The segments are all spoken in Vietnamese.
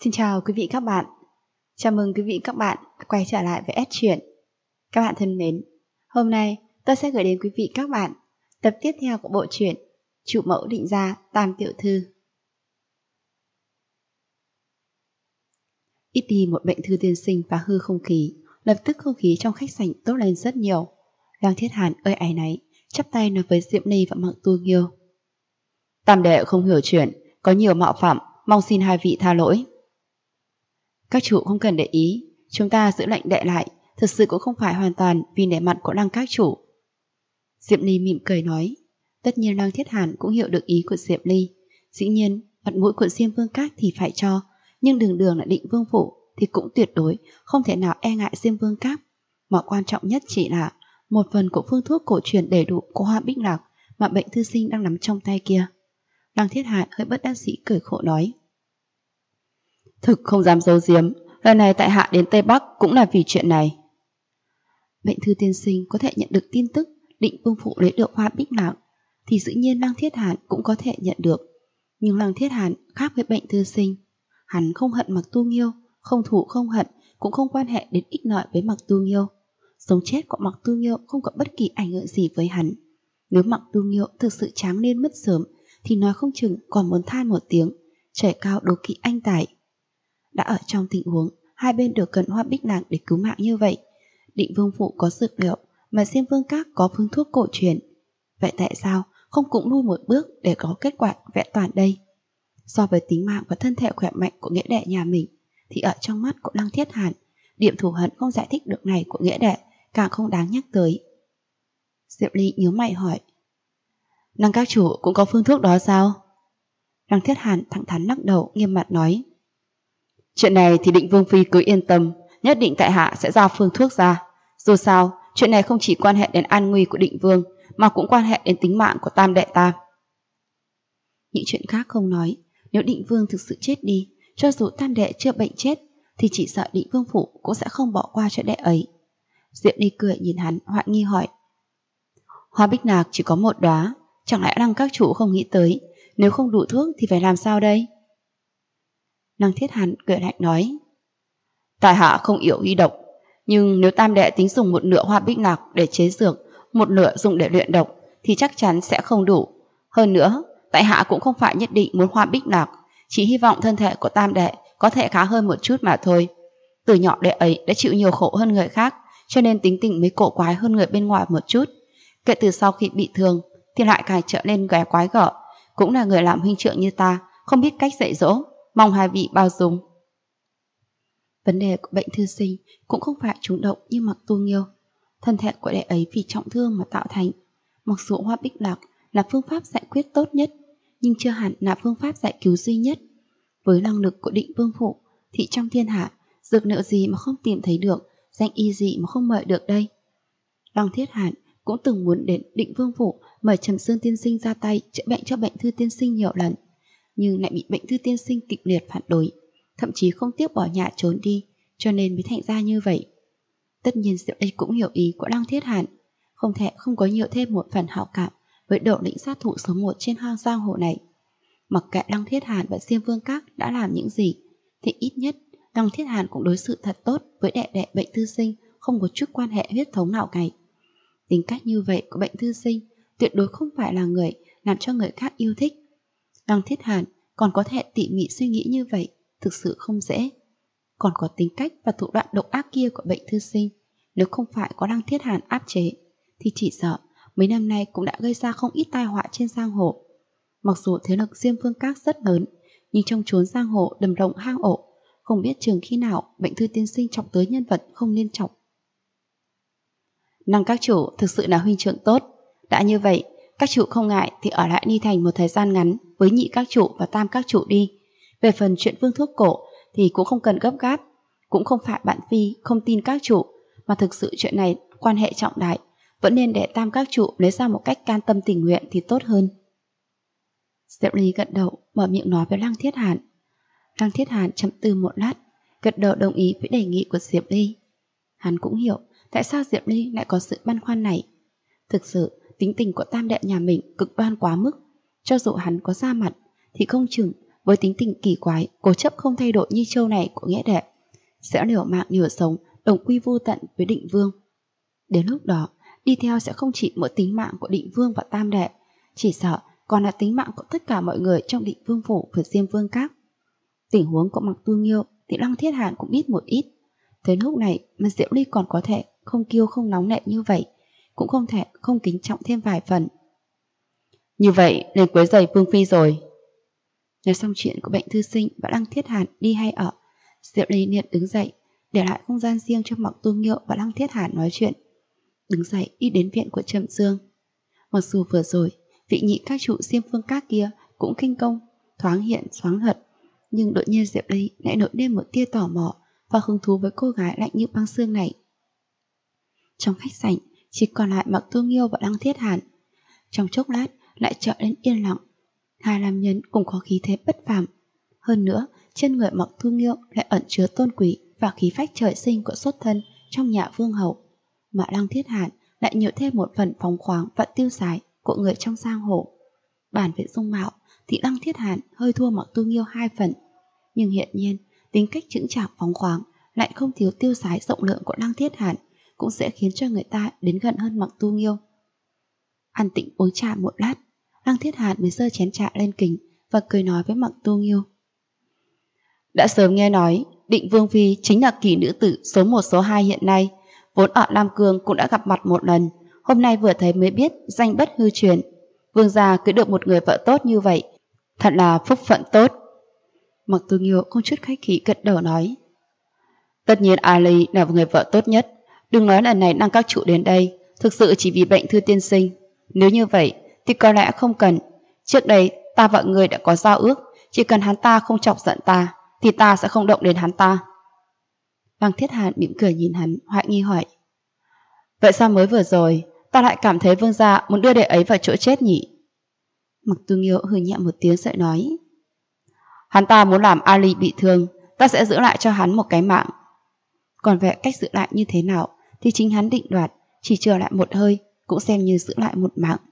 Xin chào quý vị các bạn. Chào mừng quý vị các bạn quay trở lại với S Truyện. Các bạn thân mến, hôm nay tôi sẽ gửi đến quý vị các bạn tập tiếp theo của bộ truyện Chủ mẫu định gia Tam tiểu thư. Ít đi một bệnh thư tiên sinh phá hư không khí, lập tức không khí trong khách sạn tốt lên rất nhiều. Lăng Thiết Hàn ơi áy náy, chắp tay nói với Diệm Ly và Mạc Tu Nghiêu. Tam đệ không hiểu chuyện, có nhiều mạo phạm, mong xin hai vị tha lỗi. Các chủ không cần để ý, chúng ta giữ lệnh đệ lại, thực sự cũng không phải hoàn toàn vì nể mặt của Lăng các chủ. Diệm Ly mỉm cười nói. Tất nhiên Lăng Thiết Hàn cũng hiểu được ý của Diệm Ly. Dĩ nhiên, mặt mũi của Diêm Vương Các thì phải cho, nhưng đường đường là Định Vương Phủ thì cũng tuyệt đối không thể nào e ngại Diêm Vương Các. Mà quan trọng nhất chỉ là một phần của phương thuốc cổ truyền đầy đủ của Hoa Bích Lạc mà bệnh thư sinh đang nắm trong tay kia. Lăng Thiết Hàn hơi bất đắc dĩ cười khổ nói. Thực không dám giấu giếm, lần này tại hạ đến Tây Bắc cũng là vì chuyện này. Bệnh thư tiên sinh có thể nhận được tin tức Định Vương Phủ lấy được Hoa Bích Lạc thì dĩ nhiên Lăng Thiết Hàn cũng có thể nhận được. Nhưng Lăng Thiết Hàn khác với bệnh thư sinh. Hắn không hận Mạc Tu Nghiêu, không thù không hận, cũng không quan hệ đến ích lợi với Mạc Tu Nghiêu. Sống chết của Mạc Tu Nghiêu không có bất kỳ ảnh hưởng gì với hắn. Nếu Mạc Tu Nghiêu thực sự tráng nên mất sớm thì nói không chừng còn muốn than một tiếng, trời cao đố kỵ anh tài. Đã ở trong tình huống hai bên đều cần Hoa Bích Lạc để cứu mạng như vậy, Định Vương Phủ có dược liệu mà Diêm Vương Các có phương thuốc cổ truyền. Vậy tại sao không cũng lui một bước để có kết quả vẹn toàn đây? So với tính mạng và thân thể khỏe mạnh của nghĩa đệ nhà mình thì ở trong mắt của Lăng Thiết Hàn, điểm thù hận không giải thích được này của nghĩa đệ càng không đáng nhắc tới. Diệp Ly nhíu mày hỏi. Lăng các chủ cũng có phương thuốc đó sao? Lăng Thiết Hàn thẳng thắn lắc đầu nghiêm mặt nói. Chuyện này thì Định Vương Phi cứ yên tâm, nhất định tại hạ sẽ giao phương thuốc ra. Dù sao, chuyện này không chỉ quan hệ đến an nguy của Định Vương mà cũng quan hệ đến tính mạng của tam đệ ta. Những chuyện khác không nói, nếu Định Vương thực sự chết đi, cho dù tam đệ chưa bệnh chết thì chỉ sợ Định Vương Phủ cũng sẽ không bỏ qua cho đệ ấy. Diệp Ly cười nhìn hắn hoạn nghi hỏi. Hoa Bích Lạc chỉ có một đóa, chẳng lẽ Lăng các chủ không nghĩ tới, nếu không đủ thuốc thì phải làm sao đây? Lăng Thiết Hàn cười lạnh nói. Tại hạ không yếu y độc, nhưng nếu tam đệ tính dùng một nửa Hoa Bích Lạc để chế dược, một nửa dùng để luyện độc thì chắc chắn sẽ không đủ. Hơn nữa, tại hạ cũng không phải nhất định muốn Hoa Bích Lạc, chỉ hy vọng thân thể của tam đệ có thể khá hơn một chút mà thôi. Từ nhỏ đệ ấy đã chịu nhiều khổ hơn người khác, cho nên tính tình mới cổ quái hơn người bên ngoài một chút. Kể từ sau khi bị thương thì lại càng trở nên ghé quái gở. Cũng là người làm huynh trưởng như ta, không biết cách dạy dỗ, mong hai vị bao dung. Vấn đề của bệnh thư sinh cũng không phải trúng động như Mạc Tu Nghiêu. Thân thể của đệ ấy vì trọng thương mà tạo thành. Mặc dù Hoa Bích Lạc là phương pháp giải quyết tốt nhất, nhưng chưa hẳn là phương pháp giải cứu duy nhất. Với năng lực của Định Vương Phủ thì trong thiên hạ, dược liệu gì mà không tìm thấy được, danh y gì mà không mời được đây. Lăng Thiết Hàn cũng từng muốn đến Định Vương Phủ mời Trầm Sương tiên sinh ra tay chữa bệnh cho bệnh thư tiên sinh nhiều lần, nhưng lại bị bệnh thư tiên sinh kịch liệt phản đối, thậm chí không tiếc bỏ nhà trốn đi, cho nên mới thành ra như vậy. Tất nhiên Diệu Ly cũng hiểu ý của Lăng Thiết Hàn, không thể không có nhiều thêm một phần hảo cảm với đầu lĩnh sát thủ số 1 trên hoang giang hồ này. Mặc kệ Lăng Thiết Hàn và Diêm Vương Các đã làm những gì, thì ít nhất Lăng Thiết Hàn cũng đối xử thật tốt với đệ đệ bệnh thư sinh không có chút quan hệ huyết thống nào cả. Tính cách như vậy của bệnh thư sinh tuyệt đối không phải là người làm cho người khác yêu thích. Lăng Thiết Hàn còn có thể tỉ mỉ suy nghĩ như vậy thực sự không dễ. Còn có tính cách và thủ đoạn độc ác kia của bệnh thư sinh, nếu không phải có Lăng Thiết Hàn áp chế thì chỉ sợ mấy năm nay cũng đã gây ra không ít tai họa trên giang hồ. Mặc dù thế lực Diêm Vương Các rất lớn, nhưng trong chốn giang hồ đầm rộng hang ổ, không biết chừng khi nào bệnh thư tiên sinh chọc tới nhân vật không nên chọc. Lăng các chủ thực sự là huynh trưởng tốt. Đã như vậy, các chủ không ngại thì ở lại Ni Thành một thời gian ngắn với nhị các chủ và tam các chủ đi. Về phần chuyện phương thuốc cổ thì cũng không cần gấp gáp. Cũng không phải bạn Phi không tin các chủ, mà thực sự chuyện này quan hệ trọng đại, vẫn nên để tam các chủ lấy ra một cách can tâm tình nguyện thì tốt hơn. Diệp Ly gật đầu mở miệng nói với Lăng Thiết Hàn. Lăng Thiết Hàn trầm tư một lát, gật đầu đồng ý với đề nghị của Diệp Ly. Hắn cũng hiểu tại sao Diệp Ly lại có sự băn khoăn này. Thực sự tính tình của tam đệ nhà mình cực đoan quá mức, cho dù hắn có ra mặt thì không chừng với tính tình kỳ quái, cố chấp không thay đổi như Châu này của Nghĩa Đệ, sẽ liều mạng liều sống, đồng quy vô tận với Định Vương. Đến lúc đó, đi theo sẽ không chỉ mỗi tính mạng của Định Vương và Tam Đệ, chỉ sợ còn là tính mạng của tất cả mọi người trong Định Vương phủ và Diêm Vương các. Tình huống của Mặc Tu Nghiêu thì Lăng Thiết Hàn cũng biết một ít. Tới lúc này mà Diệu Ly còn có thể không kiêu không nóng nệ như vậy, cũng không thể không kính trọng thêm vài phần. Như vậy nên quấy rầy Vương phi rồi. Nói xong chuyện của bệnh thư sinh và Lăng Thiết Hàn đi hay ở, Diệu Ly liền đứng dậy, để lại không gian riêng cho Mặc Tu Nghiêu và Lăng Thiết Hàn nói chuyện. Đứng dậy đi đến viện của Trầm Dương. Mặc dù vừa rồi vị nhị các trụ Diêm Vương các kia cũng kinh công, thoáng hiện thoáng hật, nhưng đột nhiên Diệu Ly lại nổi lên một tia tò mò và hứng thú với cô gái lạnh như băng xương này. Trong khách sảnh chỉ còn lại Mặc Tu Nghiêu và Lăng Thiết Hàn. Trong chốc lát lại trở nên yên lặng. Hai nam nhân cùng có khí thế bất phàm. Hơn nữa, trên người Mặc Tu Nghiêu lại ẩn chứa tôn quý và khí phách trời sinh của xuất thân trong nhà vương hậu, mà Lăng Thiết Hàn lại nhiều thêm một phần phóng khoáng và tiêu sái của người trong giang hồ. Bàn về dung mạo thì Lăng Thiết Hàn hơi thua Mặc Tu Nghiêu 2 phần, nhưng hiện nhiên tính cách chững chạc phóng khoáng lại không thiếu tiêu sái rộng lượng của Lăng Thiết Hàn cũng sẽ khiến cho người ta đến gần hơn Mặc Tu Nghiêu. An tĩnh uống trà một lát, Lăng Thiết Hàn mới giơ chén trà lên kính và cười nói với Mặc Tu Nghiêu. Đã sớm nghe nói Định Vương phi chính là kỳ nữ tử số 1 số 2 hiện nay, vốn ở Lam Cương cũng đã gặp mặt một lần, hôm nay vừa thấy mới biết danh bất hư truyền. Vương gia cưới được một người vợ tốt như vậy, thật là phúc phận tốt. Mặc Tu Nghiêu không chút khách khí gật đầu nói. Tất nhiên Ali là người vợ tốt nhất. Đừng nói lần này Lăng các trụ đến đây thực sự chỉ vì bệnh thư tiên sinh. Nếu như vậy thì có lẽ không cần. Trước đây ta và người đã có giao ước, chỉ cần hắn ta không chọc giận ta thì ta sẽ không động đến hắn ta. Lăng Thiết Hàn mỉm cười nhìn hắn, hoài nghi hỏi. Vậy sao mới vừa rồi ta lại cảm thấy vương gia muốn đưa đệ ấy vào chỗ chết nhỉ? Mặc Tu Nghiêu hừ nhẹ một tiếng rồi nói. Hắn ta muốn làm Ali bị thương, ta sẽ giữ lại cho hắn một cái mạng. Còn về cách giữ lại như thế nào thì chính hắn định đoạt, chỉ chờ lại một hơi cũng xem như giữ lại một mạng.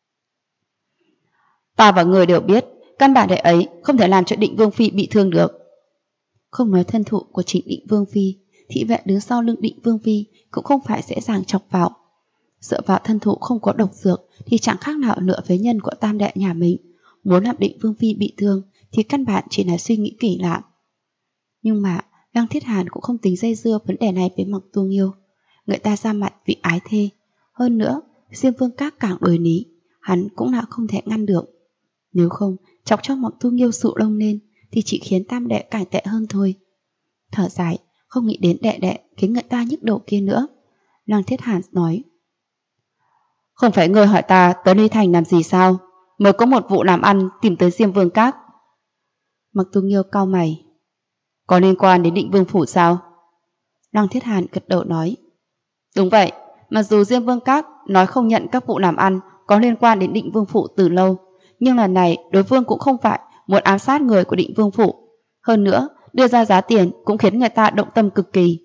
Ta và người đều biết, căn bản đệ ấy không thể làm cho Định Vương phi bị thương được. Không nói thân thụ của chính Định Vương phi, thị vệ đứng sau lưng Định Vương phi cũng không phải dễ dàng chọc vào. Dựa vào thân thụ không có độc dược thì chẳng khác nào nửa phế nhân của tam đệ nhà mình. Muốn làm Định Vương phi bị thương thì căn bản chỉ là suy nghĩ kỳ lạ. Nhưng mà Lăng Thiết Hàn cũng không tính dây dưa vấn đề này với Mặc Tu Nghiêu. Người ta ra mặt vì ái thê. Hơn nữa, Diêm Vương các càng đối lý, hắn cũng là không thể ngăn được. Nếu không, chọc cho Mặc Tu Nghiêu sụ lông lên thì chỉ khiến tam đệ càng tệ hơn thôi. Thở dài, không nghĩ đến đệ đệ khiến người ta nhức đầu kia nữa. Lăng Thiết Hàn nói. Không phải ngươi hỏi ta tới Ly Thành làm gì sao? Mới có một vụ làm ăn tìm tới Diêm Vương các. Mặc Tu Nghiêu cau mày. Có liên quan đến Định Vương phủ sao? Lăng Thiết Hàn gật đầu nói. Đúng vậy, mặc dù Diêm Vương các nói không nhận các vụ làm ăn có liên quan đến Định Vương phủ từ lâu, nhưng lần này đối phương cũng không phải muốn ám sát người của Định Vương phủ. Hơn nữa, đưa ra giá tiền cũng khiến người ta động tâm cực kỳ.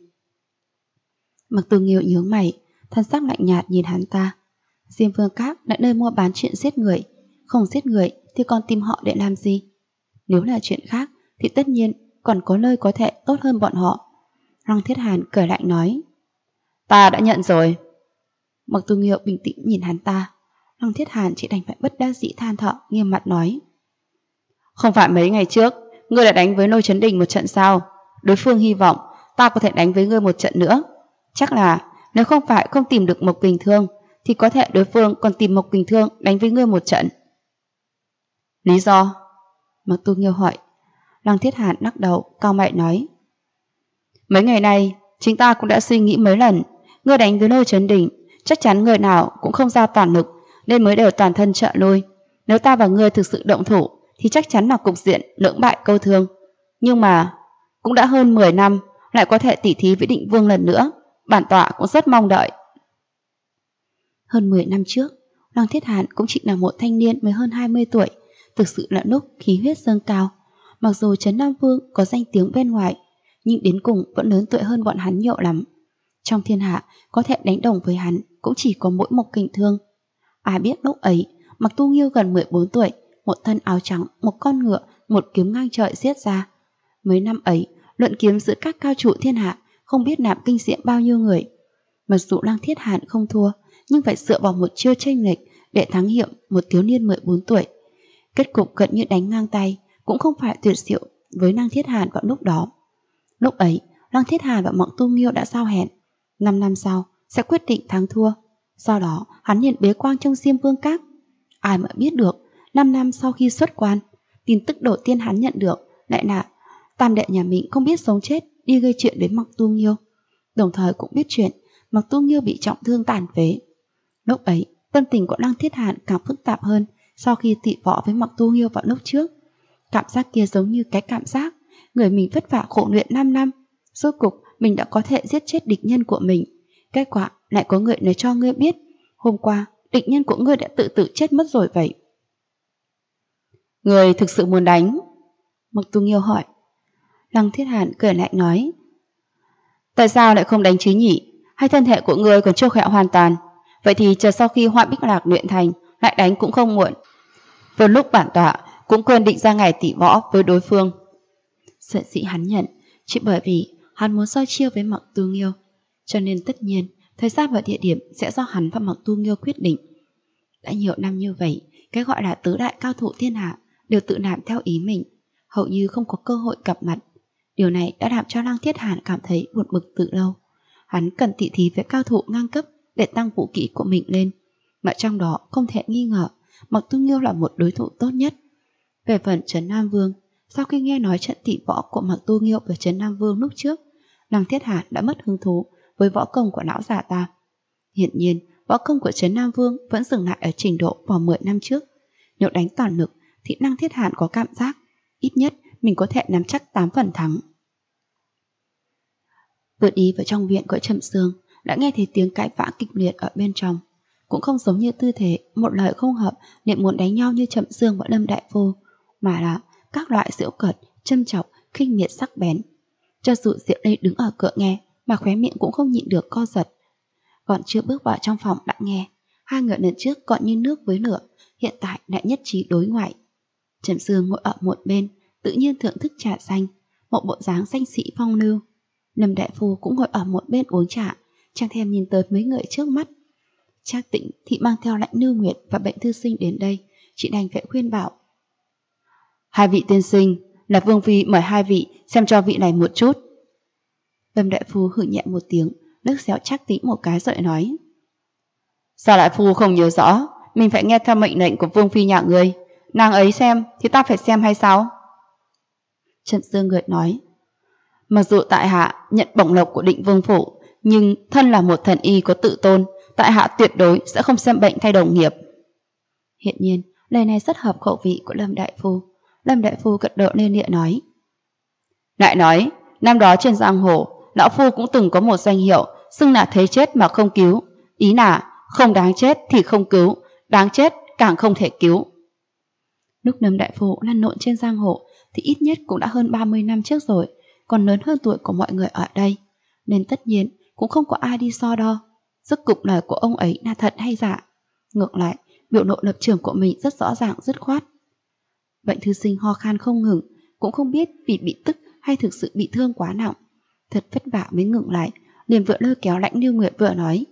Mặc Tu Nghiêu nhướng mày, thân sắc lạnh nhạt nhìn hắn ta. Diêm Vương các là nơi mua bán chuyện giết người, không giết người thì còn tìm họ để làm gì? Nếu là chuyện khác thì tất nhiên còn có nơi có thể tốt hơn bọn họ. Lăng Thiết Hàn cười lạnh nói. Ta đã nhận rồi. Mặc Tu Nghiêu bình tĩnh nhìn hắn ta. Lăng Thiết Hàn chỉ đành phải bất đắc dĩ than thở, nghiêm mặt nói. Không phải mấy ngày trước ngươi đã đánh với Lôi Chấn Đình một trận sao? Đối phương hy vọng ta có thể đánh với ngươi một trận nữa. Chắc là nếu không phải không tìm được Mộc Kình Thương thì có thể đối phương còn tìm Mộc Kình Thương đánh với ngươi một trận. Lý do? Mặc Tu Nghiêu hỏi. Lăng Thiết Hàn lắc đầu, cau mày nói. Mấy ngày nay chính ta cũng đã suy nghĩ mấy lần. Ngươi đánh với Lôi Chấn Đình, chắc chắn người nào cũng không ra toàn lực, nên mới đều toàn thân trợ lui. Nếu ta và ngươi thực sự động thủ thì chắc chắn là cục diện lưỡng bại câu thương. Nhưng mà cũng đã hơn 10 năm, lại có thể tỉ thí với Định Vương lần nữa, bản tọa cũng rất mong đợi. Hơn 10 năm trước, Lăng Thiết Hàn cũng chỉ là một thanh niên mới hơn 20 tuổi, thực sự là lúc khí huyết dâng cao. Mặc dù Trấn Nam Vương có danh tiếng bên ngoài, nhưng đến cùng vẫn lớn tuổi hơn bọn hắn nhiều lắm. Trong thiên hạ, có thể đánh đồng với hắn cũng chỉ có mỗi Mộc Kình Thương. Ai biết lúc ấy, Mặc Tu Nghiêu gần 14 tuổi, một thân áo trắng, một con ngựa một kiếm ngang trời giết ra. Mấy năm ấy, luận kiếm giữa các cao thủ thiên hạ không biết nạp kinh diệm bao nhiêu người. Mặc dù Lăng Thiết Hàn không thua, nhưng phải dựa vào một chiêu chênh lệch để thắng hiệu một thiếu niên 14 tuổi. Kết cục gần như đánh ngang tay, cũng không phải tuyệt diệu với Lăng Thiết Hàn vào lúc đó. Lúc ấy, Lăng Thiết Hàn và Mộng Tu Nghiêu đã giao hẹn 5 năm sau sẽ quyết định thắng thua. Sau đó hắn liền bế quan trong Diêm Vương Các. Ai mà biết được 5 năm sau khi xuất quan, tin tức đầu tiên hắn nhận được lại là tam đệ nhà mình không biết sống chết đi gây chuyện đến Mộng Tu Nghiêu. Đồng thời cũng biết chuyện Mộng Tu Nghiêu bị trọng thương tàn phế. Lúc ấy tâm tình của Lăng Thiết Hàn càng phức tạp hơn sau khi tị võ với Mộng Tu Nghiêu vào lúc trước. Cảm giác kia giống như cái cảm giác người mình vất vả khổ luyện 5 năm, rốt cục mình đã có thể giết chết địch nhân của mình. Kết quả lại có người nói cho ngươi biết hôm qua địch nhân của ngươi đã tự tử chết mất rồi vậy. Ngươi thực sự muốn đánh? Mộng Tu Nghiêu hỏi. Lăng Thiết Hàn cười lạnh nói, tại sao lại không đánh chứ nhỉ? Hay thân thể của ngươi còn chưa khỏe hoàn toàn? Vậy thì chờ sau khi Hoa Bích Lạc luyện thành lại đánh cũng không muộn. Vừa lúc bản tọa cũng quên định ra ngày tỉ võ với đối phương. Sở dĩ hắn nhận chỉ bởi vì hắn muốn soi chiêu với Mộng Tu Nghiêu, cho nên tất nhiên thời gian và địa điểm sẽ do hắn và Mộng Tu Nghiêu quyết định. Đã nhiều năm như vậy, cái gọi là tứ đại cao thủ thiên hạ đều tự làm theo ý mình, hầu như không có cơ hội gặp mặt. Điều này đã làm cho Lăng Thiết Hàn cảm thấy buồn bực từ lâu. Hắn cần tỉ thí với cao thủ ngang cấp để tăng vũ kỹ của mình lên, mà trong đó không thể nghi ngờ Mộng Tu Nghiêu là một đối thủ tốt nhất. Về phần Trấn Nam Vương, sau khi nghe nói trận tỉ võ của Mộng Tu Nghiêu với Trấn Nam Vương lúc trước, Lăng Thiết Hàn đã mất hứng thú với võ công của lão già ta. Hiển nhiên, võ công của Trấn Nam Vương vẫn dừng lại ở trình độ vào 10 năm trước. Nếu đánh toàn lực thì Lăng Thiết Hàn có cảm giác ít nhất mình có thể nắm chắc 8 phần thắng. Vừa đi vào trong viện của Trầm Sương, đã nghe thấy tiếng cãi vã kịch liệt ở bên trong. Cũng không giống như tư thế một lời không hợp liền muốn đánh nhau như Trầm Sương và Lâm Đại Phu, mà là các loại giễu cợt, châm chọc, khinh miệt sắc bén. Cho dù Diệu Ly đứng ở cửa nghe mà khóe miệng cũng không nhịn được co giật. Còn chưa bước vào trong phòng đã nghe hai người lần trước còn như nước với lửa, hiện tại lại nhất trí đối ngoại. Trầm Sương ngồi ở một bên, tự nhiên thưởng thức trà xanh, một bộ dáng danh sĩ phong lưu. Lâm Đại Phu cũng ngồi ở một bên uống trà, chẳng thèm nhìn tới mấy người trước mắt. Trác Tĩnh thì mang theo Lãnh Nưu Nguyệt và Bệnh Thư Sinh đến đây, chị đành phải khuyên bảo. Hai vị tiên sinh, là Vương Phi mời hai vị xem cho vị này một chút. Lâm Đại Phu hử nhẹ một tiếng, liếc xéo Trác Tĩnh một cái rồi nói. Sao Đại Phu không nhớ rõ, mình phải nghe theo mệnh lệnh của Vương Phi nhà ngươi, nàng ấy xem thì ta phải xem hay sao? Trần Dương Nguyệt nói. Mặc dù tại hạ nhận bổng lộc của Định Vương Phủ, nhưng thân là một thần y có tự tôn, tại hạ tuyệt đối sẽ không xem bệnh thay đồng nghiệp. Hiện nhiên, lời này rất hợp khẩu vị của Lâm Đại Phu. Lâm Đại Phu gật đầu lên địa nói. Lại nói, năm đó trên giang hồ, lão phu cũng từng có một danh hiệu, xưng là thấy chết mà không cứu. Ý là không đáng chết thì không cứu, đáng chết càng không thể cứu. Lúc Lâm Đại Phu lăn lộn trên giang hồ thì ít nhất cũng đã hơn 30 năm trước rồi, còn lớn hơn tuổi của mọi người ở đây, nên tất nhiên cũng không có ai đi so đo. Rốt cục lời của ông ấy là thật hay giả. Ngược lại, biểu lộ lập trường của mình rất rõ ràng dứt khoát. Bệnh Thư Sinh ho khan không ngừng, cũng không biết vì bị tức hay thực sự bị thương quá nặng. Thật vất vả mới ngừng lại, liền vừa lôi kéo Lãnh Nưu Nguyệt vừa nói.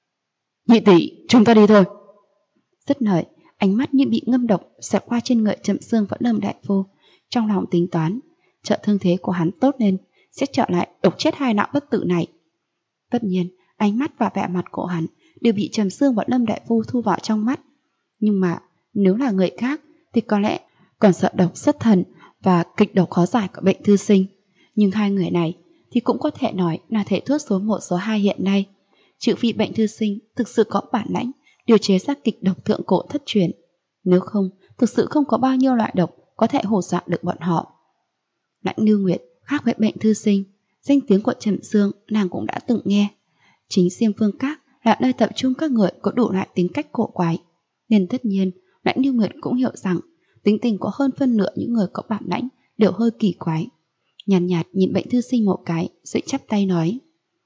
Nhị tỷ, chúng ta đi thôi. Dứt lời, ánh mắt như bị ngâm độc xẹt qua trên người Trầm Sương và Lâm Đại Phu, trong lòng tính toán, trợ thương thế của hắn tốt lên sẽ trở lại độc chết hai lão bất tử này. Tất nhiên, ánh mắt và vẻ mặt của hắn đều bị Trầm Sương và Lâm Đại Phu thu vào trong mắt. Nhưng mà nếu là người khác thì có lẽ còn sợ độc xuất thần và kịch độc khó giải của Bệnh Thư Sinh. Nhưng hai người này thì cũng có thể nói là thể thuốc số 1 số 2 hiện nay. Trừ phi Bệnh Thư Sinh thực sự có bản lãnh điều chế ra kịch độc thượng cổ thất truyền. Nếu không, thực sự không có bao nhiêu loại độc có thể hù dọa được bọn họ. Lãnh Nưu Nguyệt khác với Bệnh Thư Sinh, danh tiếng của Trầm Sương nàng cũng đã từng nghe. Chính Diêm Vương Các là nơi tập trung các người có đủ loại tính cách cổ quái, nên tất nhiên Lãnh Nưu Nguyệt cũng hiểu rằng tính tình của hơn phân nửa những người có bản lãnh đều hơi kỳ quái. Nhàn nhạt nhìn Bệnh Thư Sinh một cái rồi chắp tay nói.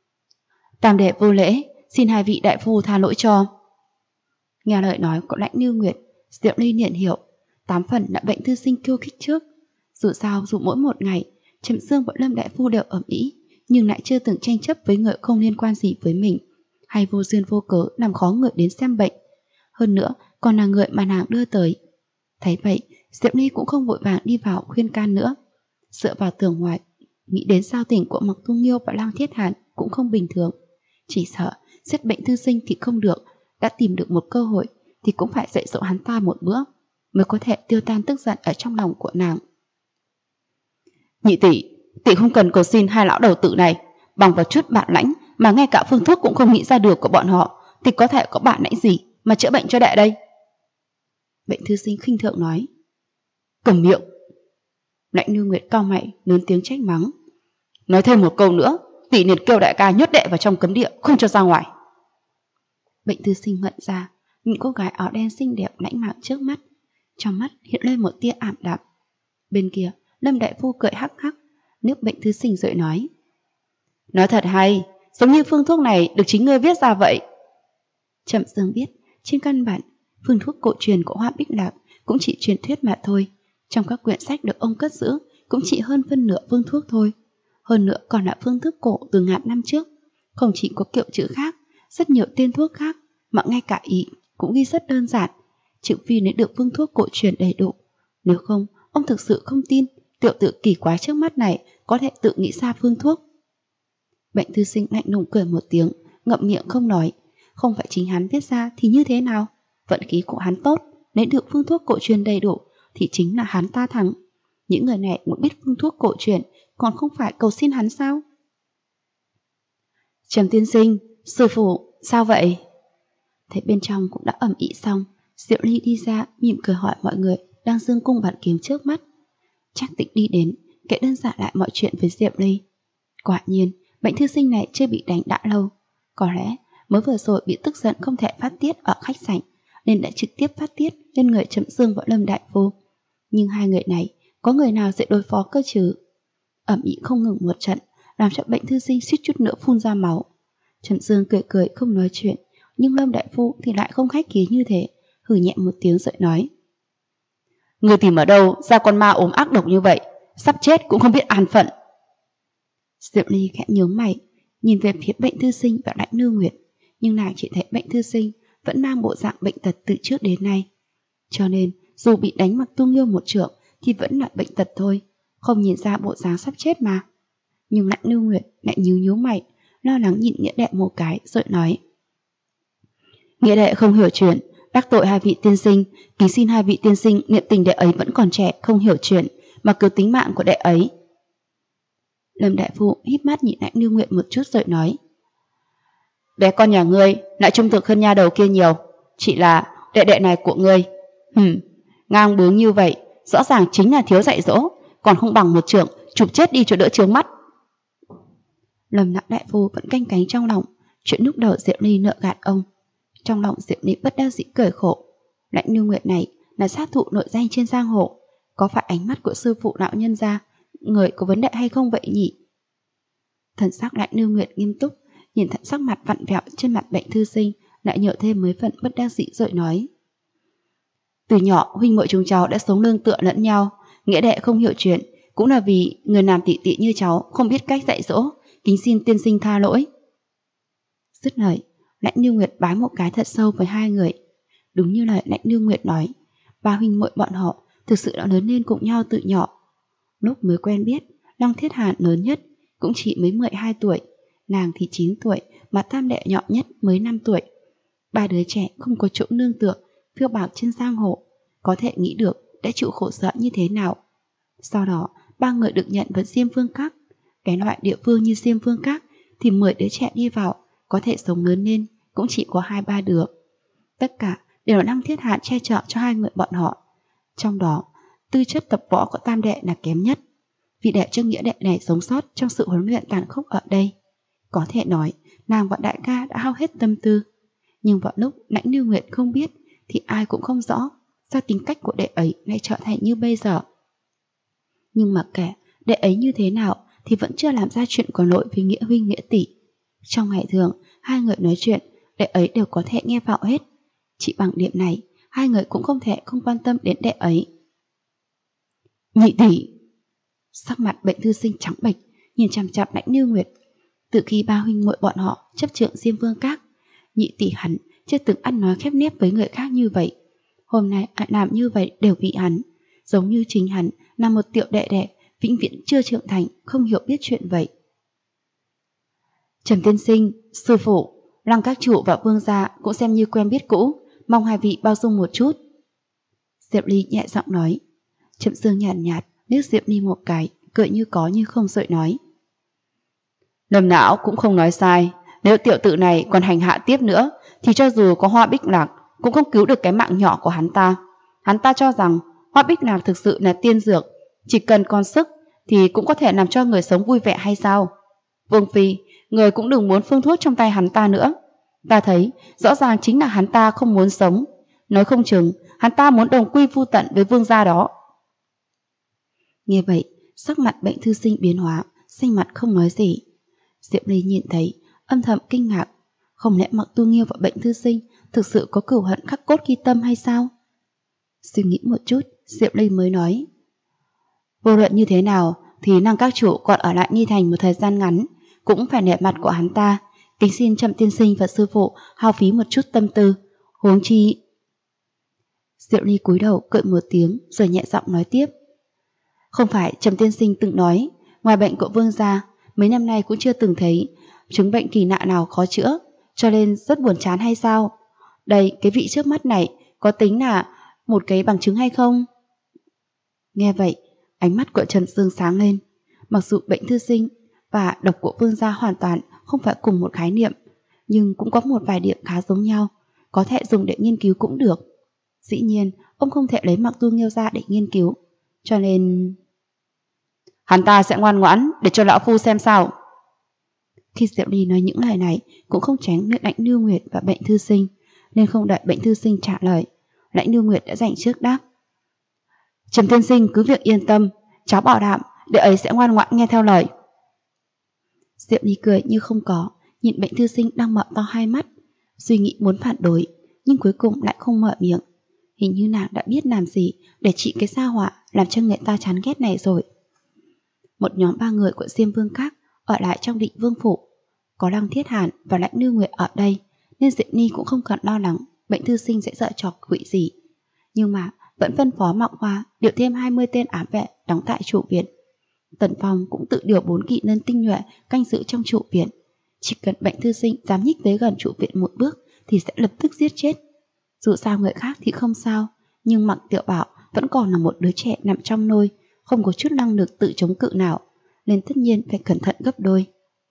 Tam đệ vô lễ, xin hai vị đại phu tha lỗi cho. Nghe lời nói của Lãnh Nưu Nguyệt, Diệu Ly nhận hiểu 8 phần là Bệnh Thư Sinh khiêu khích trước. Dù mỗi một ngày Trầm Dương và Lâm đại phu đều ầm ĩ, nhưng lại chưa từng tranh chấp với người không liên quan gì với mình, hay vô duyên vô cớ làm khó người đến xem bệnh. Hơn nữa còn là người mà nàng đưa tới. Thấy vậy, Diệp Ly cũng không vội vàng đi vào khuyên can nữa. Dựa vào tường ngoài, nghĩ đến giao tình của Mạc Tu Nghiêu và Lăng Thiết Hàn cũng không bình thường. Chỉ sợ giết bệnh thư sinh thì không được, đã tìm được một cơ hội thì cũng phải dạy dỗ hắn ta một bữa, mới có thể tiêu tan tức giận ở trong lòng của nàng. Nhị tỷ, tỷ không cần cầu xin hai lão đầu tử này. Bằng vào chút bản lãnh mà ngay cả phương thuốc cũng không nghĩ ra được của bọn họ, thì có thể có bản lãnh gì mà chữa bệnh cho đệ đây? Bệnh thư sinh khinh thường nói. Cầm miệng! Lãnh Như Nguyệt cau mày, lớn tiếng trách mắng. Nói thêm một câu nữa, tỷ liền kêu đại ca nhốt đệ vào trong cấm địa, không cho ra ngoài. Bệnh thư sinh ngẩn ra, nhìn cô gái áo đen xinh đẹp lãnh mạn trước mắt, trong mắt hiện lên một tia ảm đạm. Bên kia, Lâm đại phu cười hắc hắc, nước bệnh thư sinh rồi nói. Nói thật hay, giống như phương thuốc này được chính ngươi viết ra vậy. Trầm Dương biết, trên căn bản, phương thuốc cổ truyền của Hoa Bích Lạc cũng chỉ truyền thuyết mà thôi. Trong các quyển sách được ông cất giữ cũng chỉ hơn phân nửa phương thuốc thôi. Hơn nữa còn là phương thức cổ từ ngàn năm trước. Không chỉ có kiểu chữ khác, rất nhiều tên thuốc khác, mà ngay cả ý cũng ghi rất đơn giản, trừ phi lấy được phương thuốc cổ truyền đầy đủ. Nếu không, ông thực sự không tin tiểu tử kỳ quái trước mắt này có thể tự nghĩ ra phương thuốc. Bệnh thư sinh lạnh lùng cười một tiếng, ngậm miệng không nói. Không phải chính hắn viết ra thì như thế nào? Vận khí của hắn tốt, lấy được phương thuốc cổ truyền đầy đủ thì chính là hắn ta thắng. Những người này muốn biết phương thuốc cổ truyền còn không phải cầu xin hắn sao? Trầm tiên sinh, sư phụ, sao vậy? Thế bên trong cũng đã ầm ĩ xong, Diệu Ly đi ra mỉm cười hỏi mọi người đang dương cung bạt kiếm trước mắt. Trác Tịch đi đến, kể đơn giản lại mọi chuyện với Diệp Ly. Quả nhiên, bệnh thư sinh này chưa bị đánh đã lâu. Có lẽ mới vừa rồi bị tức giận không thể phát tiết ở khách sạn, nên đã trực tiếp phát tiết lên người Trầm Dương và Lâm đại phu. Nhưng hai người này, có người nào sẽ đối phó cơ chứ? Ầm ĩ không ngừng một trận, làm cho bệnh thư sinh suýt chút nữa phun ra máu. Trầm Dương cười cười không nói chuyện, nhưng Lâm đại phu thì lại không khách khí như thế, hừ nhẹ một tiếng rồi nói. Người tìm ở đâu ra con ma ốm ác độc như vậy, sắp chết cũng không biết an phận. Diệu Ly khẽ nhướng mày, nhìn về phía bệnh thư sinh và Lãnh Như Nguyệt, nhưng nàng chỉ thấy bệnh thư sinh vẫn mang bộ dạng bệnh tật từ trước đến nay. Cho nên, dù bị đánh Mạc Tu Nghiêu một trượng thì vẫn là bệnh tật thôi, không nhìn ra bộ dáng sắp chết mà. Nhưng Lãnh Như Nguyệt lại nhíu mày, lo lắng nhìn Nghĩa Đệ một cái rồi nói. Nghĩa Đệ không hiểu chuyện, đắc tội hai vị tiên sinh, kính xin hai vị tiên sinh niệm tình đệ ấy vẫn còn trẻ không hiểu chuyện, mà cứu tính mạng của đệ ấy. Lâm đại phu híp mắt nhìn Lãnh Như Nguyệt một chút rồi nói. Bé con nhà ngươi lại trung thực hơn nha đầu kia nhiều, chỉ là đệ đệ này của ngươi, ngang bướng như vậy, rõ ràng chính là thiếu dạy dỗ, còn không bằng một trượng chụp chết đi cho đỡ chướng mắt. Lâm đại phu vẫn canh cánh trong lòng, chuyện lúc đầu Diệu Ly nợ gạt ông. Trong lòng Diệu Ly bất đắc dĩ cười khổ. Lãnh Như Nguyệt này là sát thủ nội danh trên giang hồ, có phải ánh mắt của sư phụ lão nhân gia người có vấn đề hay không vậy nhỉ? Thần sắc Lãnh Như Nguyệt nghiêm túc, nhìn thật sắc mặt vặn vẹo trên mặt bệnh thư sinh, lại nhợ thêm mấy phần bất đắc dĩ rồi nói. Từ nhỏ huynh muội chúng cháu đã sống lương tựa lẫn nhau, Nghĩa đệ không hiểu chuyện cũng là vì người làm tị tị như cháu không biết cách dạy dỗ, kính xin tiên sinh tha lỗi. Dứt lời, Lãnh Như Nguyệt bái một cái thật sâu với hai người. Đúng như lời Lãnh Như Nguyệt nói, ba huynh muội bọn họ thực sự đã lớn lên cùng nhau từ nhỏ. Lúc mới quen biết, Lăng Thiết Hàn lớn nhất cũng chỉ mới 12 tuổi, nàng thì 9 tuổi, mà tam đệ nhỏ nhất mới 5 tuổi. Ba đứa trẻ không có chỗ nương tựa, phiêu bạt trên giang hồ, có thể nghĩ được đã chịu khổ sở như thế nào. Sau đó, ba người được nhận vào Diêm Vương Các. Cái loại địa phương như Diêm Vương Các thì 10 đứa trẻ đi vào, có thể sống lớn lên cũng chỉ có 2-3 đứa. Tất cả đều là Lăng Thiết Hàn che chở cho hai người bọn họ. Trong đó, tư chất tập võ của tam đệ là kém nhất, vì để cho Nghĩa đệ này sống sót trong sự huấn luyện tàn khốc ở đây. Có thể nói, nàng và đại ca đã hao hết tâm tư. Nhưng vào lúc Lãnh Như Nguyệt không biết thì ai cũng không rõ sao tính cách của đệ ấy lại trở thành như bây giờ. Nhưng mà kể đệ ấy như thế nào thì vẫn chưa làm ra chuyện có lỗi với Nghĩa huynh Nghĩa tỷ. Trong ngày thường, hai người nói chuyện, đệ ấy đều có thể nghe vào hết. Chỉ bằng điểm này, hai người cũng không thể không quan tâm đến đệ ấy. Nhị tỷ, Sắc mặt Bệnh thư sinh trắng bệch, nhìn chằm chằm Lãnh Như Nguyệt. Từ khi ba huynh muội bọn họ chấp trưởng Diêm Vương Các, nhị tỷ hắn chưa từng ăn nói khép nép với người khác như vậy. Hôm nay lại làm như vậy đều bị hắn, giống như chính hắn là một tiểu đệ đệ vĩnh viễn chưa trưởng thành, không hiểu biết chuyện vậy. Trầm tiên sinh, sư phụ, Lăng các chủ và Vương gia cũng xem như quen biết cũ, mong hai vị bao dung một chút. Diệp Ly nhẹ giọng nói. Trầm Dương nhàn nhạt liếc Diệp Ly một cái, cười như có như không rồi nói. Lâm Não cũng không nói sai, nếu tiểu tử này còn hành hạ tiếp nữa thì cho dù có Hoa Bích Lạc cũng không cứu được cái mạng nhỏ của hắn ta. Hắn ta cho rằng Hoa Bích Lạc thực sự là tiên dược, chỉ cần còn sức thì cũng có thể làm cho người sống vui vẻ hay sao? Vương phi, người cũng đừng muốn phương thuốc trong tay hắn ta nữa. Ta thấy rõ ràng chính là hắn ta không muốn sống, nói không chừng hắn ta muốn đồng quy vu tận với Vương gia đó. Nghe vậy, sắc mặt Bệnh thư sinh biến hóa, xanh mặt không nói gì. Diệp Ly nhìn thấy, âm thầm kinh ngạc. Không lẽ Mặc Tu Nghiêu và Bệnh thư sinh thực sự có cừu hận khắc cốt ghi tâm hay sao? Suy nghĩ một chút, Diệp Ly mới nói. Vô luận như thế nào thì Lăng các chủ còn ở lại Nghi Thành một thời gian ngắn, cũng phải nể mặt của hắn ta. Kính xin Trầm tiên sinh và sư phụ hao phí một chút tâm tư. Huống chi... Diệp Ly cúi đầu cười một tiếng rồi nhẹ giọng nói tiếp. Không phải Trầm tiên sinh từng nói, ngoài bệnh của Vương gia, mấy năm nay cũng chưa từng thấy chứng bệnh kỳ lạ nào khó chữa, cho nên rất buồn chán hay sao? Đây, cái vị trước mắt này có tính là một cái bằng chứng hay không? Nghe vậy, ánh mắt của Trần Dương sáng lên. Mặc dù bệnh thư sinh và độc của Vương gia hoàn toàn không phải cùng một khái niệm, nhưng cũng có một vài điểm khá giống nhau, có thể dùng để nghiên cứu cũng được. Dĩ nhiên, ông không thể lấy Mặc Tu Nghiêu ra để nghiên cứu, cho nên... Hắn ta sẽ ngoan ngoãn để cho lão phu xem sao. Khi Diệu Ly nói những lời này cũng không tránh được Lãnh Như Nguyệt và Bệnh thư sinh, nên không đợi Bệnh thư sinh trả lời, Lãnh Như Nguyệt đã dành trước đáp. Trầm tiên sinh cứ việc yên tâm, cháu bảo đảm đệ ấy sẽ ngoan ngoãn nghe theo lời. Diệu Ly cười như không có, nhìn Bệnh thư sinh đang mở to hai mắt, suy nghĩ muốn phản đối, nhưng cuối cùng lại không mở miệng. Hình như nàng đã biết làm gì để trị cái sa họa làm cho người ta chán ghét này rồi. Một nhóm 3 người của Diêm Vương Các ở lại trong Định Vương phủ. Có Lăng Thiết Hàn và Lãnh Như Nguyệt ở đây, nên Diệp Ni cũng không cần lo lắng Bệnh thư sinh sẽ giở trò quỷ gì. Nhưng mà vẫn phân phó Mộng Hoa điều thêm 20 tên ám vệ đóng tại trụ viện. Tần Phong cũng tự điều 4 kỵ nhân tinh nhuệ canh giữ trong trụ viện. Chỉ cần Bệnh thư sinh dám nhích tới gần trụ viện một bước thì sẽ lập tức giết chết. Dù sao người khác thì không sao, nhưng Mặc Tiểu Bảo vẫn còn là một đứa trẻ nằm trong nôi, không có chút năng lực tự chống cự nào, nên tất nhiên phải cẩn thận gấp đôi.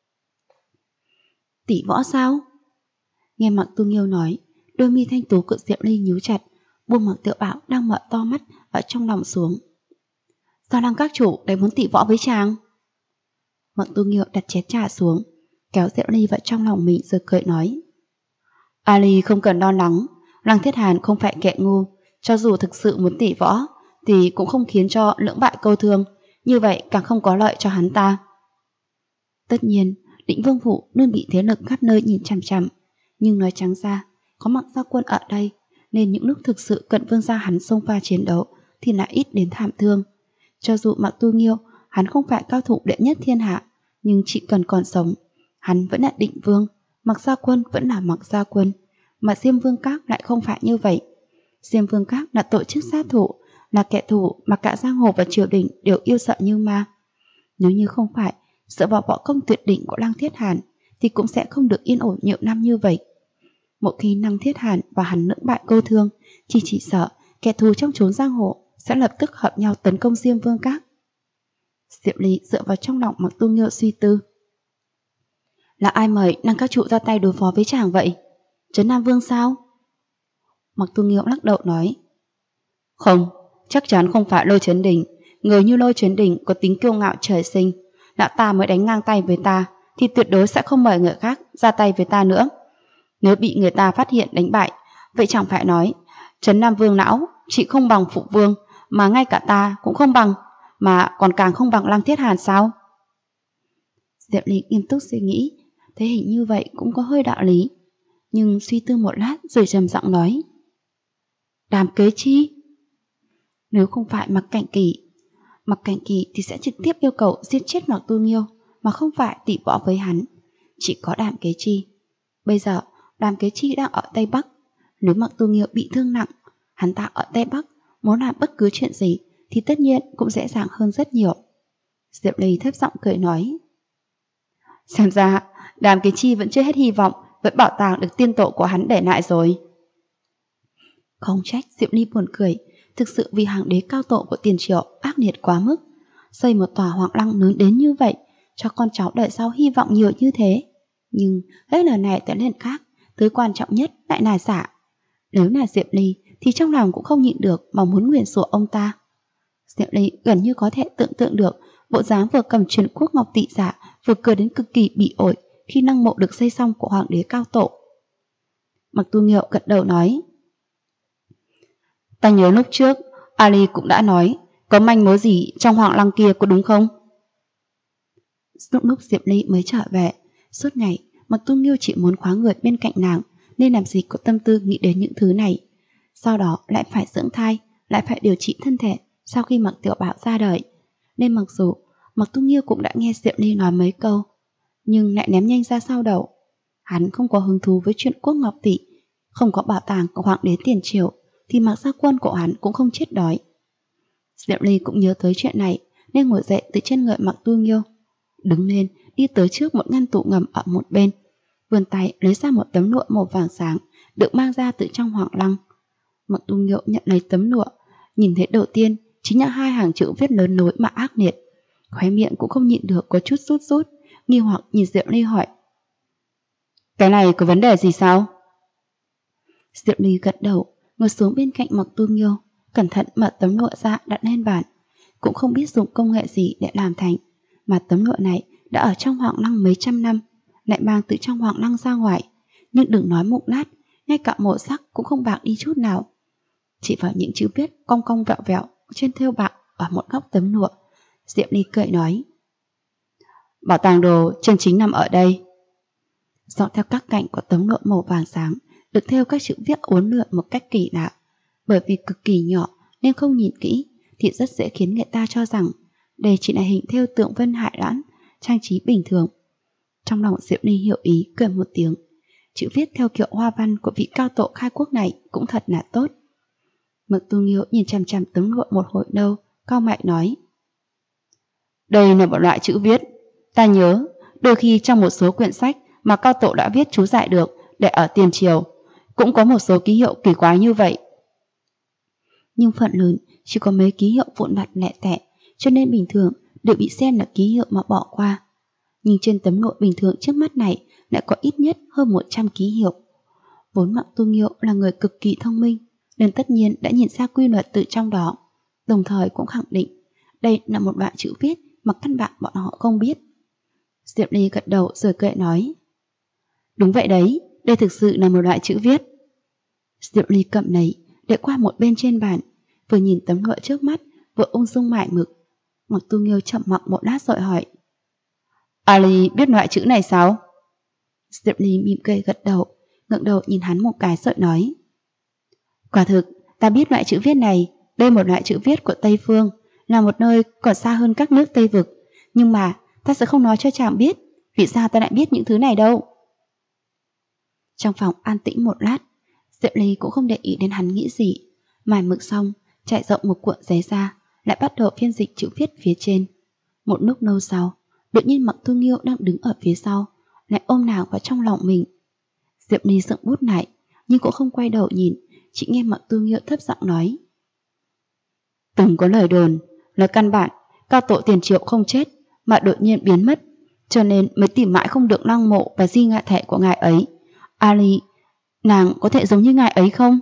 Tỷ võ sao? Nghe Mặc Tu Nghiêu nói, đôi mi thanh tú của Diệu Ly nhíu chặt, buông Mặc Tiểu Bảo đang mở to mắt ở trong lòng xuống. Sao Lăng các chủ lại muốn tỷ võ với chàng? Mặc Tu Nghiêu đặt chén trà xuống, kéo Diệu Ly vào trong lòng mình rồi cười nói. Ali không cần lo lắng, Lăng Thiết Hàn không phải kẻ ngu, cho dù thực sự muốn tỷ võ thì cũng không khiến cho lưỡng bại câu thương, như vậy càng không có lợi cho hắn ta. Tất nhiên, Định Vương phủ luôn bị thế lực khắp nơi nhìn chằm chằm, nhưng nói trắng ra, có Mặc gia quân ở đây, nên những lúc thực sự cần Vương gia hắn xông pha chiến đấu thì lại ít đến thảm thương. Cho dù Mặc Tu Nghiêu hắn không phải cao thủ đệ nhất thiên hạ, nhưng chỉ cần còn sống, hắn vẫn là Định Vương, Mặc gia quân vẫn là Mặc gia quân, mà Diêm Vương Các lại không phải như vậy. Diêm Vương Các là tổ chức sát thủ, là kẻ thù mà cả giang hồ và triều đình đều yêu sợ như ma. Nếu như không phải dựa vào võ công tuyệt đỉnh của Lăng Thiết Hàn thì cũng sẽ không được yên ổn nhiều năm như vậy. Một khi Lăng Thiết Hàn và hắn lưỡng bại câu thương, chỉ sợ kẻ thù trong chốn giang hồ sẽ lập tức hợp nhau tấn công Diêm Vương Các. Diệp Ly dựa vào trong lòng Mặc Tu Nghiêu suy tư. Là ai mời Lăng các trụ ra tay đối phó với chàng vậy? Trấn Nam Vương sao? Mặc Tu Nghiêu lắc đầu nói. Không, chắc chắn không phải Lôi Chấn Đình. Người như Lôi Chấn Đình có tính kiêu ngạo trời sinh. Lão ta mới đánh ngang tay với ta thì tuyệt đối sẽ không mời người khác ra tay với ta nữa. Nếu bị người ta phát hiện đánh bại, vậy chẳng phải nói Trấn Nam Vương lão chỉ không bằng Phụ Vương, mà ngay cả ta cũng không bằng, mà còn càng không bằng Lăng Thiết Hàn sao? Diệp Ly nghiêm túc suy nghĩ, thấy hình như vậy cũng có hơi đạo lý, nhưng suy tư một lát rồi trầm giọng nói. Đàm kế chi? Nếu không phải Mặc Cảnh Kỳ, Mạc Cảnh Kỳ thì sẽ trực tiếp yêu cầu giết chết Mạc Tu Nghiêu, mà không phải tỉ võ với hắn. Chỉ có Đàm Kế Chi. Bây giờ Đàm Kế Chi đang ở Tây Bắc. Nếu Mạc Tu Nghiêu bị thương nặng, hắn ta ở Tây Bắc muốn làm bất cứ chuyện gì thì tất nhiên cũng dễ dàng hơn rất nhiều. Diệp Ly thấp giọng cười nói, xem ra Đàm Kế Chi vẫn chưa hết hy vọng với bảo tàng được tiên tổ của hắn để lại rồi. Không trách Diệp Ly buồn cười, thực sự vì hoàng đế cao tổ của Tiền Triều ác liệt quá mức, xây một tòa hoàng lăng lớn đến như vậy, cho con cháu đời sau hy vọng nhiều như thế. Nhưng hết lần này tới lần khác, thứ quan trọng nhất lại là giả. Nếu là Diệp Ly thì trong lòng cũng không nhịn được mà muốn nguyền rủa ông ta. Diệp Ly gần như có thể tưởng tượng được bộ dáng vừa cầm truyền quốc ngọc tị giả vừa cười đến cực kỳ bị ổi khi lăng mộ được xây xong của hoàng đế cao tổ. Mạc Tu Nghiêu gật đầu nói, ta nhớ lúc trước Ali cũng đã nói có manh mối gì trong hoàng lăng kia, có đúng không? Lúc Diệp Ly mới trở về, suốt ngày Mạc Tu Nghiêu chỉ muốn khóa người bên cạnh nàng, nên làm gì có tâm tư nghĩ đến những thứ này. Sau đó lại phải dưỡng thai, lại phải điều trị thân thể sau khi Mạc Tiểu Bảo ra đời. Nên mặc dù Mạc Tu Nghiêu cũng đã nghe Diệp Ly nói mấy câu, nhưng lại ném nhanh ra sau đầu. Hắn không có hứng thú với chuyện quốc ngọc tị, không có bảo tàng của hoàng đế Tiền Triều thì Mạc gia quân của hắn cũng không chết đói. Diệp Ly cũng nhớ tới chuyện này nên ngồi dậy từ trên người Mạc Tu Nghiêu, đứng lên đi tới trước một ngăn tủ ngầm ở một bên, vươn tay lấy ra một tấm lụa màu vàng sáng được mang ra từ trong hoàng lăng. Mạc Tu Nghiêu nhận lấy tấm lụa, nhìn thấy đầu tiên chính là hai hàng chữ viết lớn nối mà ác liệt, khóe miệng cũng không nhịn được có chút rút rút, nghi hoặc nhìn Diệp Ly hỏi, cái này có vấn đề gì sao? Diệp Ly gật đầu, ngồi xuống bên cạnh Mạc Tu Nghiêu, cẩn thận mở tấm lụa ra đặt lên bàn. Cũng không biết dùng công nghệ gì để làm thành, mà tấm lụa này đã ở trong hoàng lăng mấy trăm năm, lại mang từ trong hoàng lăng ra ngoài, nhưng đừng nói mục nát, ngay cả màu sắc cũng không bạc đi chút nào. Chỉ vào những chữ viết cong cong vẹo vẹo trên thêu bạc ở một góc tấm lụa, Diệp Ly cười nói, bảo tàng đồ chân chính nằm ở đây. Dọc theo các cạnh của tấm lụa màu vàng sáng được thêu các chữ viết uốn lượn một cách kỳ lạ. Bởi vì cực kỳ nhỏ nên không nhìn kỹ thì rất dễ khiến người ta cho rằng đây chỉ là hình thêu tượng vân hải lãng, trang trí bình thường. Trong lòng Diệp Ly hiểu ý, cười một tiếng. Chữ viết theo kiểu hoa văn của vị cao tổ khai quốc này cũng thật là tốt. Mạc Tu Nghiêu nhìn chằm chằm tấm lụa một hồi lâu, cau mày nói, đây là một loại chữ viết ta nhớ đôi khi trong một số quyển sách mà cao tổ đã viết chú giải được để ở Tiền Triều cũng có một số ký hiệu kỳ quái như vậy. Nhưng phần lớn chỉ có mấy ký hiệu vụn vặt lẻ tẻ, cho nên bình thường đều bị xem là ký hiệu mà bỏ qua. Nhưng trên tấm lụa bình thường trước mắt này lại có ít nhất hơn 100 ký hiệu. Vốn Mạc Tu Nghiêu là người cực kỳ thông minh, nên tất nhiên đã nhìn ra quy luật từ trong đó, đồng thời cũng khẳng định đây là một loại chữ viết mà căn bản bọn họ không biết. Diệp Ly gật đầu rồi cười nói, đúng vậy đấy, đây thực sự là một loại chữ viết. Diệp Ly cầm lấy để qua một bên trên bàn, vừa nhìn tấm lụa trước mắt vừa ung dung mải mực. Mạc Tu Nghiêu chậm mặc một lát rồi hỏi, Ali biết loại chữ này sao? Diệp Ly mỉm cười gật đầu, ngẩng đầu nhìn hắn một cái rồi nói, quả thực ta biết loại chữ viết này, đây một loại chữ viết của Tây Phương, là một nơi còn xa hơn các nước Tây Vực, nhưng mà ta sẽ không nói cho chàng biết vì sao ta lại biết những thứ này đâu. Trong phòng an tĩnh một lát, Diệp Ly cũng không để ý đến hắn nghĩ gì, mài mực xong trải rộng một cuộn giấy ra, lại bắt đầu phiên dịch chữ viết phía trên. Một lúc lâu sau, đột nhiên Mạc Tu Nghiêu đang đứng ở phía sau lại ôm nàng vào trong lòng mình. Diệp Ly dựng bút lại nhưng cũng không quay đầu nhìn, chỉ nghe Mạc Tu Nghiêu thấp giọng nói, từng có lời đồn là căn bản cao tổ Tiền Triều không chết mà đột nhiên biến mất, cho nên mới tìm mãi không được lăng mộ và di ngạ thể của ngài ấy. Ali, nàng có thể giống như ngài ấy không?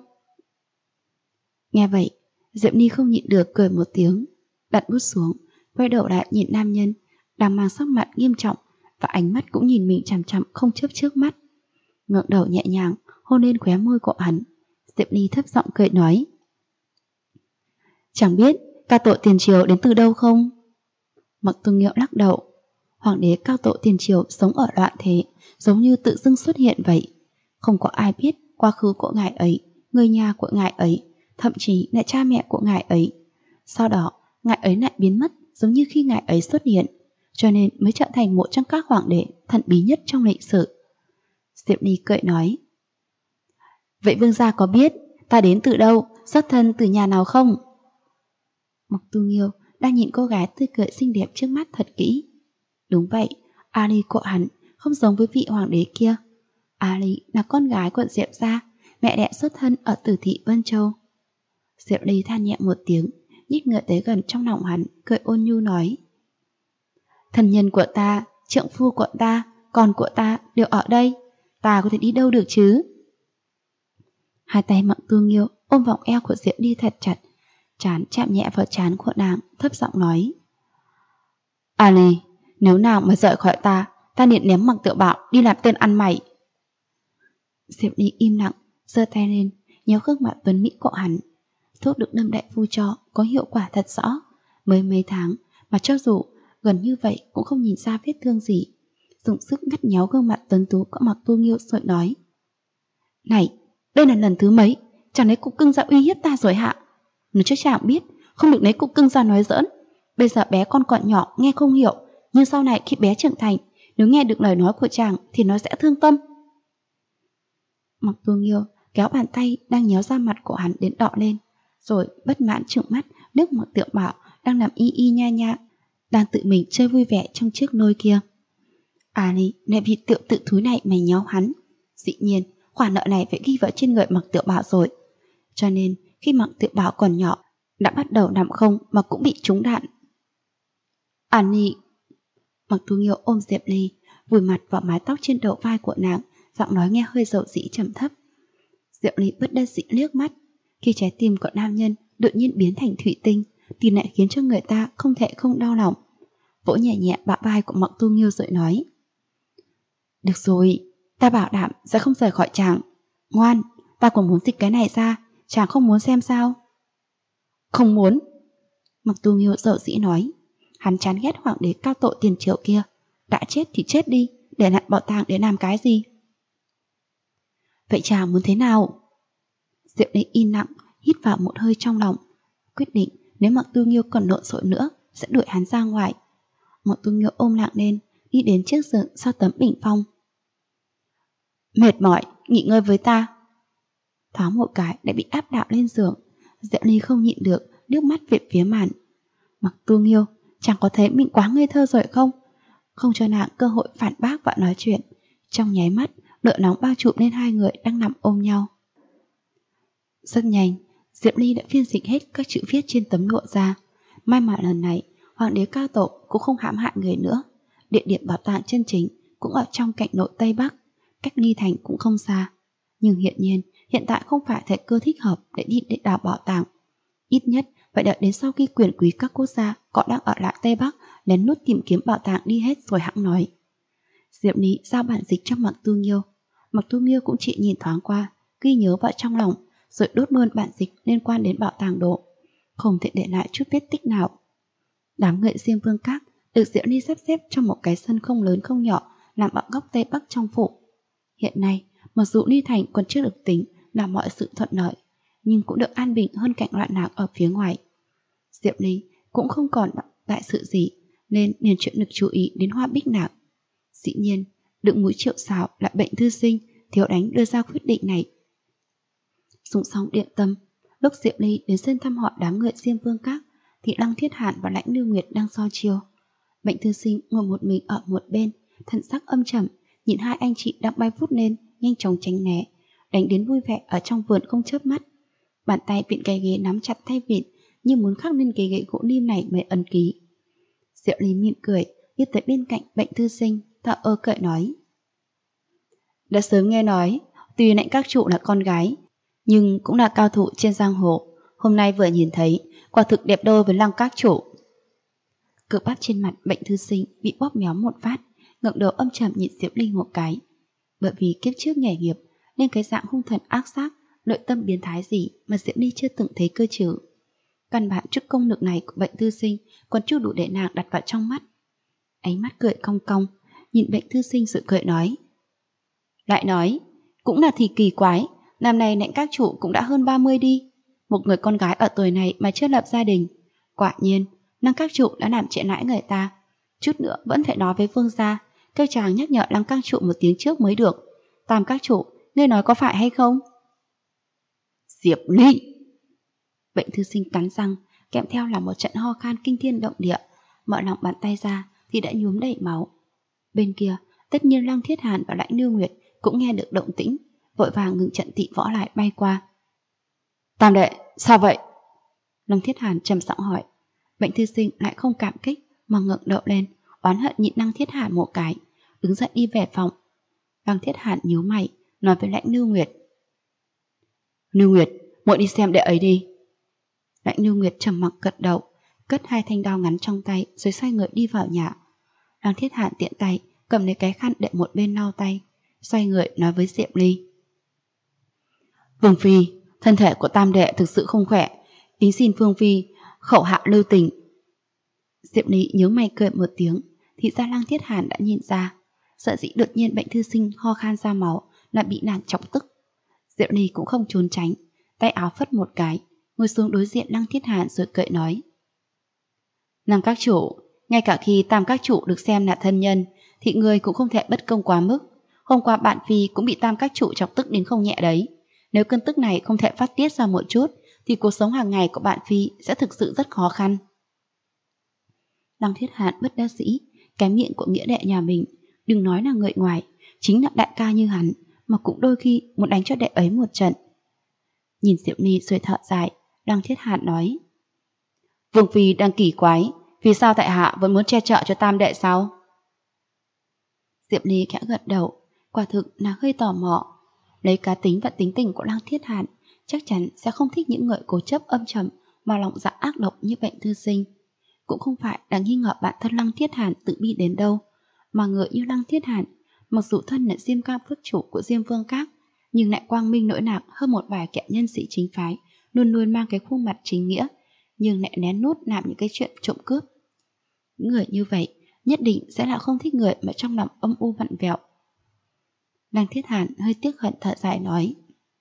Nghe vậy, Diệp Ly không nhịn được cười một tiếng, đặt bút xuống, quay đầu lại nhìn nam nhân đang mang sắc mặt nghiêm trọng và ánh mắt cũng nhìn mình chằm chằm không chớp trước mắt. Ngẩng đầu nhẹ nhàng hôn lên khóe môi của hắn, Diệp Ly thấp giọng cười nói, chẳng biết cao tổ Tiền Triều đến từ đâu không? Mạc Tu Nghiêu lắc đầu, hoàng đế cao tổ Tiền Triều sống ở loạn thế, giống như tự dưng xuất hiện vậy. Không có ai biết quá khứ của ngài ấy, người nhà của ngài ấy, thậm chí là cha mẹ của ngài ấy. Sau đó ngài ấy lại biến mất giống như khi ngài ấy xuất hiện, cho nên mới trở thành một trong các hoàng đế thần bí nhất trong lịch sử. Diệp Ly cười nói. Vậy vương gia có biết ta đến từ đâu, xuất thân từ nhà nào không? Mộc Tu Nghiêu đang nhìn cô gái tươi cười xinh đẹp trước mắt thật kỹ. Đúng vậy, Ali của hắn không giống với vị hoàng đế kia. Ali là con gái của Diệp gia, mẹ đẻ xuất thân ở Tử thị Vân Châu. Diệp Ly than nhẹ một tiếng, nhích người tới gần trong lòng hắn, cười ôn nhu nói. Thân nhân của ta, trượng phu của ta, con của ta đều ở đây, ta có thể đi đâu được chứ? Hai tay Mộc Tu Nghiêu ôm vòng eo của Diệp Ly thật chặt, trán chạm nhẹ vào trán của nàng, thấp giọng nói. Ali, nếu nàng mà rời khỏi ta, ta liền ném Mặc Tiểu Bảo đi làm tên ăn mày. Diệp Ly im lặng, giơ tay lên, nhéo gương mặt tuấn mỹ của hắn. Thuốc được Lâm đại phu cho có hiệu quả thật rõ, mới mấy tháng mà cho dù gần như vậy cũng không nhìn ra vết thương gì. Dùng sức ngắt nhéo gương mặt tuấn tú của Mộc Tu Nghiêu rồi nói. Này, đây là lần thứ mấy, chàng lấy cục cưng ra uy hiếp ta rồi hạ? Nói cho chàng biết, không được lấy cục cưng ra nói giỡn. Bây giờ bé con còn nhỏ nghe không hiểu, nhưng sau này khi bé trưởng thành, nếu nghe được lời nói của chàng thì nó sẽ thương tâm. Mộc Tu Nghiêu kéo bàn tay đang nhéo ra mặt của hắn đến đỏ lên, rồi bất mãn trợn mắt nước Mộc Tiểu Bảo đang làm y y nha nha, đang tự mình chơi vui vẻ trong chiếc nôi kia. Ali lại vì tiểu tự thúi này mà nhéo hắn. Dĩ nhiên khoản nợ này phải ghi vào trên người Mộc Tiểu Bảo rồi. Cho nên khi Mộc Tiểu Bảo còn nhỏ đã bắt đầu nằm không mà cũng bị trúng đạn. Ali. Mộc Tu Nghiêu ôm Diệp Ly, vùi mặt vào mái tóc trên đầu vai của nàng, giọng nói nghe hơi dầu dĩ trầm thấp. Diệp Ly bất đắc dĩ liếc mắt. Khi trái tim của nam nhân đột nhiên biến thành thủy tinh thì lại khiến cho người ta không thể không đau lòng. Vỗ nhẹ nhẹ bả vai của Mộc Tu Nghiêu rồi nói. Được rồi, ta bảo đảm sẽ không rời khỏi chàng. Ngoan, ta còn muốn dịch cái này ra, chàng không muốn xem sao? Không muốn. Mộc Tu Nghiêu dậu dĩ nói. Hắn chán ghét hoàng đế cao tội tiền triệu kia. Đã chết thì chết đi, để lại bảo tàng để làm cái gì? Vậy chàng muốn thế nào? Diệp Ly im lặng, hít vào một hơi trong lòng, quyết định nếu Mộc Tu Nghiêu còn lộn xộn nữa sẽ đuổi hắn ra ngoài. Mộc Tu Nghiêu ôm lặng lên, đi đến chiếc giường sau tấm bình phong. Mệt mỏi, nghỉ ngơi với ta. Thoáng một cái đã bị áp đảo lên giường. Diệp Ly không nhịn được, nước mắt về phía màn. Mộc Tu Nghiêu, chẳng có thấy mình quá ngây thơ rồi không? Không cho nàng cơ hội phản bác và nói chuyện. Trong nháy mắt, lửa nóng bao trùm lên hai người đang nằm ôm nhau. Rất nhanh, Diệp Ly đã phiên dịch hết các chữ viết trên tấm lụa ra. May mà lần này, hoàng đế cao tội cũng không hãm hại người nữa. Địa điểm bảo tàng chân chính cũng ở trong cạnh nội Tây Bắc, cách Ly Thành cũng không xa. Nhưng hiện tại không phải thời cơ thích hợp để đi để đào bảo tàng. Ít nhất phải đợi đến sau khi quyền quý các quốc gia có đang ở lại Tây Bắc lén lút tìm kiếm bảo tàng đi hết rồi hãng nói. Diệp Ly giao bản dịch cho Mộc Tu Nghiêu. Mộc Tu Nghiêu cũng chỉ nhìn thoáng qua, ghi nhớ vào trong lòng, rồi đốt luôn bản dịch liên quan đến bảo tàng độ. Không thể để lại chút vết tích nào. Đám người Diêm Vương Các được Diệp Ly sắp xếp trong một cái sân không lớn không nhỏ nằm ở góc Tây Bắc trong phủ. Hiện nay, mặc dù Ly Thành còn chưa được tính là mọi sự thuận lợi, nhưng cũng được an bình hơn cảnh loạn lạc ở phía ngoài. Diệp Ly cũng không còn đại sự gì, nên liền chuyện được chú ý đến Hoa Bích Nạc. Dĩ nhiên, đựng mũi Triệu Sào là bệnh thư sinh, Thiếu Đánh đưa ra quyết định này. Dùng xong điện tâm, lúc Diệp Ly đến sân thăm hỏi đám người Diêm Vương Các, thì Lăng Thiết Hàn và Lãnh Lưu Nguyệt đang so chiêu. Bệnh thư sinh ngồi một mình ở một bên, thần sắc âm trầm, nhìn hai anh chị đang bay vút lên, nhanh chóng tránh né, đánh đến vui vẻ ở trong vườn không chớp mắt. Bàn tay vịn cái ghế nắm chặt tay vịn, như muốn khắc lên cái ghế gỗ lim này mới ấn ký. Diệu Lý mỉm cười, đi tới bên cạnh bệnh thư sinh, thở ơ cợt nói. Đã sớm nghe nói, tuy Lãnh các chủ là con gái, nhưng cũng là cao thủ trên giang hồ. Hôm nay vừa nhìn thấy, quả thực đẹp đôi với Lăng các chủ. Cơ bắp trên mặt bệnh thư sinh bị bóp méo một phát, ngẩng đầu âm trầm nhìn Diệp Ly một cái. Bởi vì kiếp trước nghề nghiệp, nên cái dạng hung thần ác sát, nội tâm biến thái gì mà Diệp Ly chưa từng thấy cơ chứ. Căn bản chút công lực này của bệnh thư sinh còn chưa đủ để nàng đặt vào trong mắt. Ánh mắt cười cong cong, nhìn bệnh thư sinh sự cười nói. Lại nói, cũng là thì kỳ quái, năm nay Lãnh các chủ cũng đã hơn 30 đi. Một người con gái ở tuổi này mà chưa lập gia đình, Quả nhiên, Lăng các chủ đã làm trễ nãi người ta. Chút nữa vẫn phải nói với Vương gia, kêu chàng nhắc nhở Lăng các chủ một tiếng trước mới được. Tam các chủ, ngươi nói có phải hay không? Diệp Ly! Bệnh thư sinh cắn răng, kèm theo là một trận ho khan kinh thiên động địa. Mở lòng bàn tay ra thì đã nhuốm đầy máu. Bên kia, tất nhiên Lăng Thiết Hàn và Lãnh Nưu Nguyệt cũng nghe được động tĩnh, vội vàng ngừng trận tị võ lại bay qua. Tam đệ, sao vậy? Lăng Thiết Hàn trầm giọng hỏi. Bệnh thư sinh lại không cảm kích mà ngẩng đầu lên, oán hận nhịn Lăng Thiết Hàn một cái, đứng dậy đi về phòng. Lăng Thiết Hàn nhíu mày, nói với Lãnh Nưu Nguyệt. Nưu Nguyệt, muội đi xem đệ ấy đi. Lãnh Nưu Nguyệt trầm mặc gật đầu, cất hai thanh đao ngắn trong tay rồi xoay người đi vào nhà. Lăng Thiết Hàn tiện tay cầm lấy cái khăn để một bên lau tay, xoay người nói với Diệp Ly. Vương phi, thân thể của tam đệ thực sự không khỏe, kính xin Vương phi khẩu hạ lưu tình. Diệp Ly nhớ mày cười một tiếng, thì ra Lăng Thiết Hàn đã nhìn ra, sợ dĩ đột nhiên bệnh thư sinh ho khan ra máu là bị nàng chọc tức. Diệp Ly cũng không trốn tránh, tay áo phất một cái, ngồi xuống đối diện Lăng Thiết Hàn rồi cười nói. Lăng các chủ, ngay cả khi tam các chủ được xem là thân nhân, thì người cũng không thể bất công quá mức. Hôm qua bạn phi cũng bị tam các chủ chọc tức đến không nhẹ đấy. Nếu cơn tức này không thể phát tiết ra một chút, thì cuộc sống hàng ngày của bạn phi sẽ thực sự rất khó khăn. Lăng Thiết Hàn bất đắc dĩ, cái miệng của nghĩa đệ nhà mình, đừng nói là người ngoài, chính là đại ca như hắn, mà cũng đôi khi muốn đánh cho đệ ấy một trận. Nhìn Diệp Ly rồi thở dài, Lăng Thiết Hàn nói. Vương phi đang kỳ quái, vì sao tại hạ vẫn muốn che chở cho tam đệ sao? Diệp Ly khẽ gật đầu, quả thực là hơi tò mò. Lấy cá tính và tính tình của Lăng Thiết Hàn, chắc chắn sẽ không thích những người cố chấp âm trầm mà lòng dạ ác độc như bệnh thư sinh. Cũng không phải là nghi ngờ bản thân Lăng Thiết Hàn tự bi đến đâu, mà người như Lăng Thiết Hàn, mặc dù thân là Diêm Cam phước chủ của Diêm Vương Các, nhưng lại quang minh nỗi nạc hơn một vài kẻ nhân sĩ chính phái, luôn luôn mang cái khuôn mặt chính nghĩa, nhưng lại lén nút làm những cái chuyện trộm cướp. Những người như vậy nhất định sẽ là không thích người mà trong lòng âm u vặn vẹo. Lăng Thiết Hàn hơi tiếc hận thở dài nói.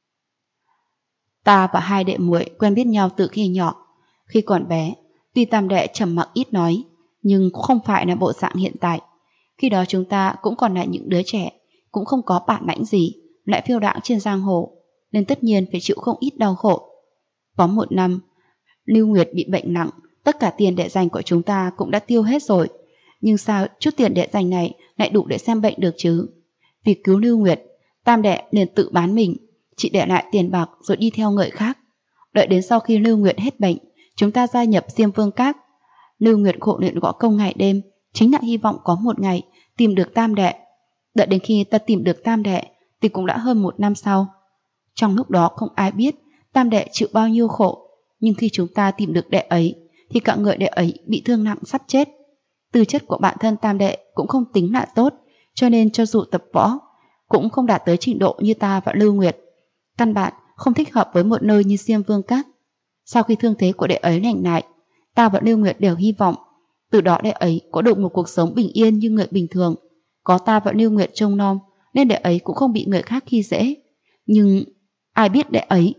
Ta và hai đệ muội quen biết nhau từ khi nhỏ. Khi còn bé, tuy tam đệ trầm mặc ít nói, nhưng cũng không phải là bộ dạng hiện tại. Khi đó chúng ta cũng còn là những đứa trẻ, cũng không có bản lãnh gì, lại phiêu đãng trên giang hồ, nên tất nhiên phải chịu không ít đau khổ. Có một năm, Lưu Nguyệt bị bệnh nặng, tất cả tiền để dành của chúng ta cũng đã tiêu hết rồi. Nhưng sao chút tiền để dành này lại đủ để xem bệnh được chứ? Vì cứu Lưu Nguyệt, tam đệ liền tự bán mình, chỉ để lại tiền bạc rồi đi theo người khác. Đợi đến sau khi Lưu Nguyệt hết bệnh, chúng ta gia nhập Diêm Vương Các. Lưu Nguyệt khổ luyện gõ công ngày đêm, chính là hy vọng có một ngày tìm được tam đệ. Đợi đến khi ta tìm được tam đệ thì cũng đã hơn 1 năm sau. Trong lúc đó không ai biết tam đệ chịu bao nhiêu khổ, nhưng khi chúng ta tìm được đệ ấy thì cả người đệ ấy bị thương nặng sắp chết. Tư chất của bản thân tam đệ cũng không tính là tốt, cho nên cho dù tập võ cũng không đạt tới trình độ như ta và Lưu Nguyệt. Căn bản không thích hợp với một nơi như Diêm Vương Các. Sau khi thương thế của đệ ấy lành lại, ta và Lưu Nguyệt đều hy vọng từ đó đệ ấy có được một cuộc sống bình yên như người bình thường. Có ta và Lưu Nguyệt trông nom nên đệ ấy cũng không bị người khác khi dễ. Nhưng ai biết đệ ấy.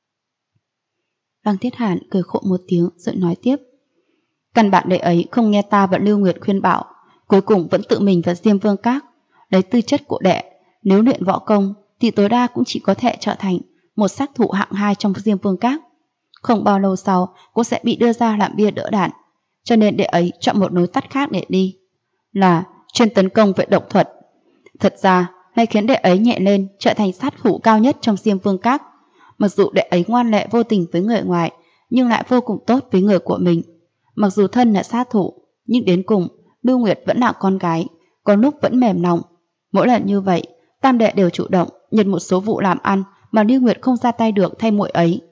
Lăng Thiết Hàn cười khổ một tiếng rồi nói tiếp. Căn bản đệ ấy không nghe ta và Lưu Nguyệt khuyên bảo, cuối cùng vẫn tự mình vào Diêm Vương Các. Lấy tư chất của đệ, nếu luyện võ công thì tối đa cũng chỉ có thể trở thành một sát thủ hạng 2 trong Diêm Vương Các. Không bao lâu sau cũng sẽ bị đưa ra làm bia đỡ đạn. Cho nên đệ ấy chọn một lối tắt khác để đi, là chuyên tấn công về độc thuật. Thật ra này khiến đệ ấy nhẹ lên, trở thành sát thủ cao nhất trong Diêm Vương Các. Mặc dù đệ ấy ngoan lệ vô tình với người ngoài, nhưng lại vô cùng tốt với người của mình. Mặc dù thân là sát thủ, nhưng đến cùng Lưu Nguyệt vẫn là con gái, có lúc vẫn mềm lòng. Mỗi lần như vậy, tam đệ đều chủ động nhận một số vụ làm ăn mà Lưu Nguyệt không ra tay được thay muội ấy.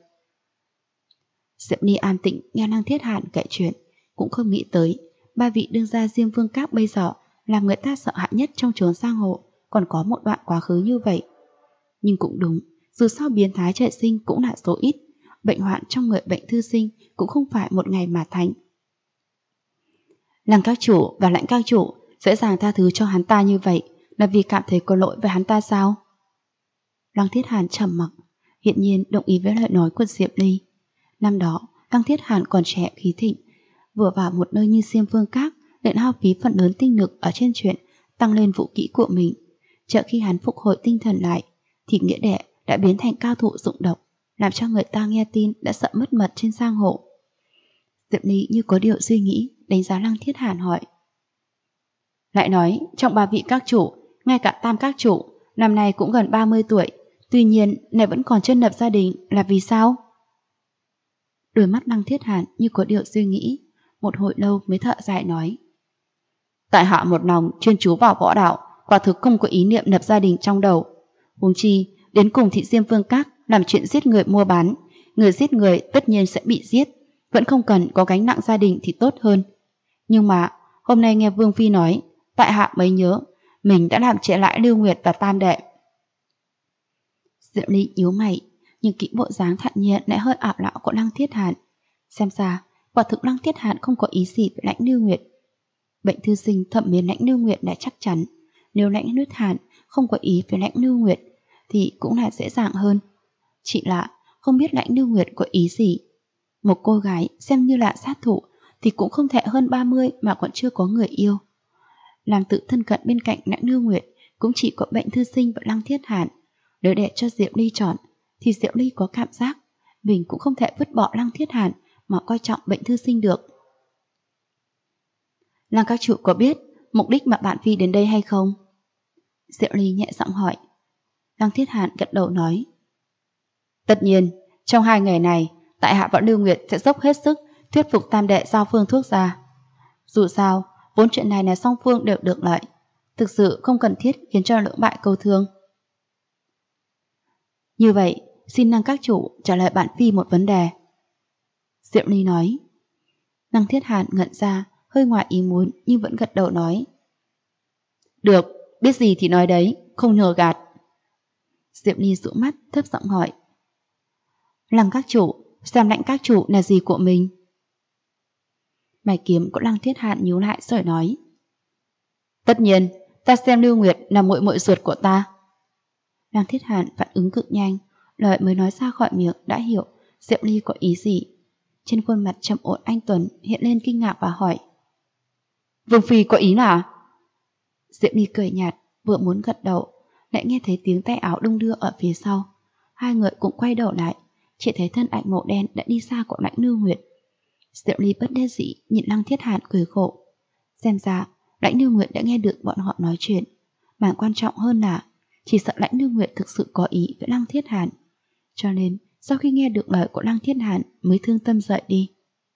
Diệp Ly an tĩnh nghe Lăng Thiết Hàn kể chuyện, cũng không nghĩ tới ba vị đương gia Diêm Vương Các bây giờ làm người ta sợ hãi nhất trong chốn giang hồ còn có một đoạn quá khứ như vậy. Nhưng cũng đúng, dù sao biến thái trời sinh cũng là số ít, bệnh hoạn trong người bệnh thư sinh cũng không phải một ngày mà thành. Lăng các chủ và Lãnh các chủ dễ dàng tha thứ cho hắn ta như vậy là vì cảm thấy có lỗi với hắn ta sao? Lăng Thiết Hàn trầm mặc, hiện nhiên đồng ý với lời nói của Diệp Ly. Năm đó, Lăng Thiết Hàn còn trẻ khí thịnh, Vừa vào một nơi như Diêm Vương Các, lại hao phí phần lớn tinh lực ở trên chuyện tăng lên vũ kỹ của mình. Chờ khi hắn phục hồi tinh thần lại, thì nghĩa đệ đã biến thành cao thủ dụng độc, làm cho người ta nghe tin đã sợ mất mật trên giang hồ. Diệp Ly như có điều suy nghĩ, đánh giá Lăng Thiết Hàn hỏi. Lại nói, trong 3 vị các chủ, ngay cả Tam các chủ, năm nay cũng gần 30 tuổi, tuy nhiên này vẫn còn chưa lập gia đình, là vì sao? Đôi mắt Lăng Thiết Hàn như có điều suy nghĩ, một hồi lâu mới thở dài nói. Tại hạ một lòng chuyên chú vào võ đạo, quả thực không có ý niệm lập gia đình trong đầu. Huống chi, đến cùng thị Diêm Vương Các làm chuyện giết người mua bán, người giết người tất nhiên sẽ bị giết, vẫn không cần có gánh nặng gia đình thì tốt hơn. Nhưng mà, hôm nay nghe Vương Phi nói, tại hạ mới nhớ, mình đã làm trễ lại Lưu Nguyệt và Tam đệ. Diệp Ly nhíu mày, nhưng kỹ bộ dáng thản nhiên lại hơi ảo lão của Lăng Thiết Hàn. Xem ra, quả thực Lăng Thiết Hàn không có ý gì với Lãnh Lưu Nguyệt. Bệnh thư sinh thẩm mến Lãnh Lưu Nguyệt đã chắc chắn, nếu Lãnh Thiết Hàn không có ý với Lãnh Lưu Nguyệt thì cũng là dễ dàng hơn. Chỉ là không biết Lãnh Lưu Nguyệt có ý gì. Một cô gái xem như là sát thủ thì cũng không thể hơn 30 mà còn chưa có người yêu. Làm tự thân cận bên cạnh Lãnh Lưu Nguyệt cũng chỉ có bệnh thư sinh và Lăng Thiết Hàn. Nếu để cho Diệp Ly chọn thì Diệp Ly có cảm giác mình cũng không thể vứt bỏ Lăng Thiết Hàn mà coi trọng bệnh thư sinh được. Lăng các chủ có biết mục đích mà bạn Phi đến đây hay không? Diệp Ly nhẹ giọng hỏi. Lăng Thiết Hàn gật đầu nói. Tất nhiên, trong 2 ngày này, tại hạ và Lưu Nguyệt sẽ dốc hết sức thuyết phục Tam đệ giao phương thuốc ra. Dù sao, vốn chuyện này là song phương đều được lợi, thực sự không cần thiết khiến cho lưỡng bại câu thương. Như vậy, xin Lăng các chủ trả lời bản Phi một vấn đề. Diệp Ly nói. Lăng Thiết Hàn ngẩn ra, hơi ngoài ý muốn nhưng vẫn gật đầu nói. Được, biết gì thì nói đấy, không nhờ gạt. Diệp Ly dụ mắt thấp giọng hỏi. Lăng các chủ, xem Lãnh các chủ là gì của mình? Mày kiếm của Lăng Thiết Hàn nhíu lại rồi nói. Tất nhiên, ta xem Lưu Nguyệt là muội muội ruột của ta. Lăng Thiết Hàn phản ứng cực nhanh, lời mới nói ra khỏi miệng đã hiểu Diệp Ly có ý gì. Trên khuôn mặt trầm ổn anh tuấn hiện lên kinh ngạc và hỏi. Vương Phi có ý là? Diệp Ly cười nhạt, vừa muốn gật đầu, lại nghe thấy tiếng tay áo đung đưa ở phía sau. Hai người cũng quay đầu lại, chỉ thấy thân ảnh màu đen đã đi xa của Lãnh Lưu Nguyệt. Diệp Ly bất đắc dĩ nhìn Lăng Thiết Hàn cười khổ. Xem ra, Lãnh Lưu Nguyệt đã nghe được bọn họ nói chuyện, mà quan trọng hơn là chỉ sợ Lãnh Lưu Nguyệt thực sự có ý với Lăng Thiết Hàn. Cho nên, sau khi nghe được lời của Lăng Thiết Hàn mới thương tâm rời đi.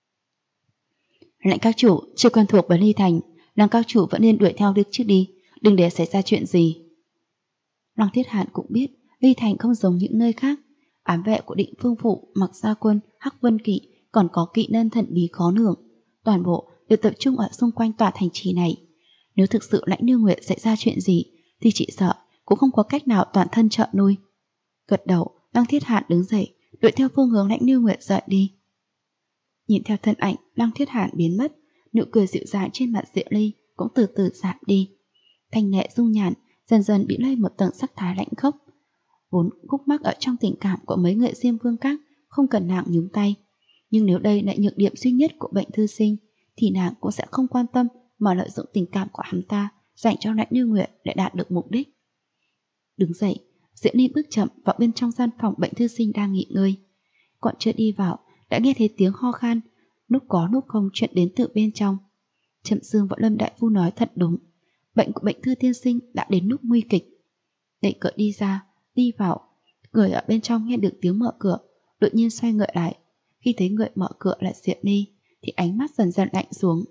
Lãnh các chủ chưa quen thuộc với Ly Thành, Lăng các chủ vẫn nên đuổi theo được trước đi, đừng để xảy ra chuyện gì. Lăng Thiết Hàn cũng biết Ly Thành không giống những nơi khác. Ám vệ của Định Phương Phụ, Mặc Gia Quân, Hắc Vân Kỵ còn có kỵ nhân thần bí khó lường, toàn bộ đều tập trung ở xung quanh tòa thành trì này. Nếu thực sự Lãnh Lưu Nguyệt xảy ra chuyện gì thì chị sợ cũng không có cách nào toàn thân trợ nuôi. Gật đầu, Lăng Thiết Hàn đứng dậy, đuổi theo phương hướng Lãnh Lưu Nguyệt rời đi. Nhìn theo thân ảnh Lăng Thiết Hàn biến mất, nụ cười dịu dàng trên mặt Diệp Ly cũng từ từ giảm đi. Thanh nhẹ dung nhàn dần dần bị lây một tầng sắc thái lạnh khốc. Vốn khúc mắc ở trong tình cảm của mấy người Diêm Vương Các không cần nàng nhúng tay, nhưng nếu đây là nhược điểm duy nhất của bệnh thư sinh thì nàng cũng sẽ không quan tâm mà lợi dụng tình cảm của hắn ta dành cho Lãnh Lưu Nguyệt để đạt được mục đích. Đứng dậy, Diệp Ly bước chậm vào bên trong gian phòng bệnh thư sinh đang nghỉ ngơi. Còn chưa đi vào đã nghe thấy tiếng ho khan, lúc có lúc không chuyện đến từ bên trong. Trầm Dương và Lâm Đại Phu nói thật đúng, bệnh của bệnh thư tiên sinh đã đến lúc nguy kịch. Đẩy cửa đi ra, đi vào, người ở bên trong nghe được tiếng mở cửa, đột nhiên xoay người lại. Khi thấy người mở cửa là Diệp Ly thì ánh mắt dần dần lạnh xuống.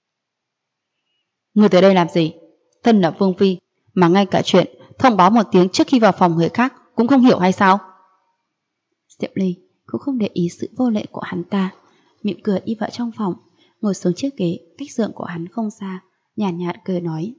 Người tới đây làm gì? Thân là Vương Phi mà ngay cả chuyện thông báo một tiếng trước khi vào phòng người khác cũng không hiểu hay sao? Diệp Ly cũng không để ý sự vô lễ của hắn ta, mỉm cười đi vào trong phòng, ngồi xuống chiếc ghế cách giường của hắn không xa, nhàn nhạt cười nói.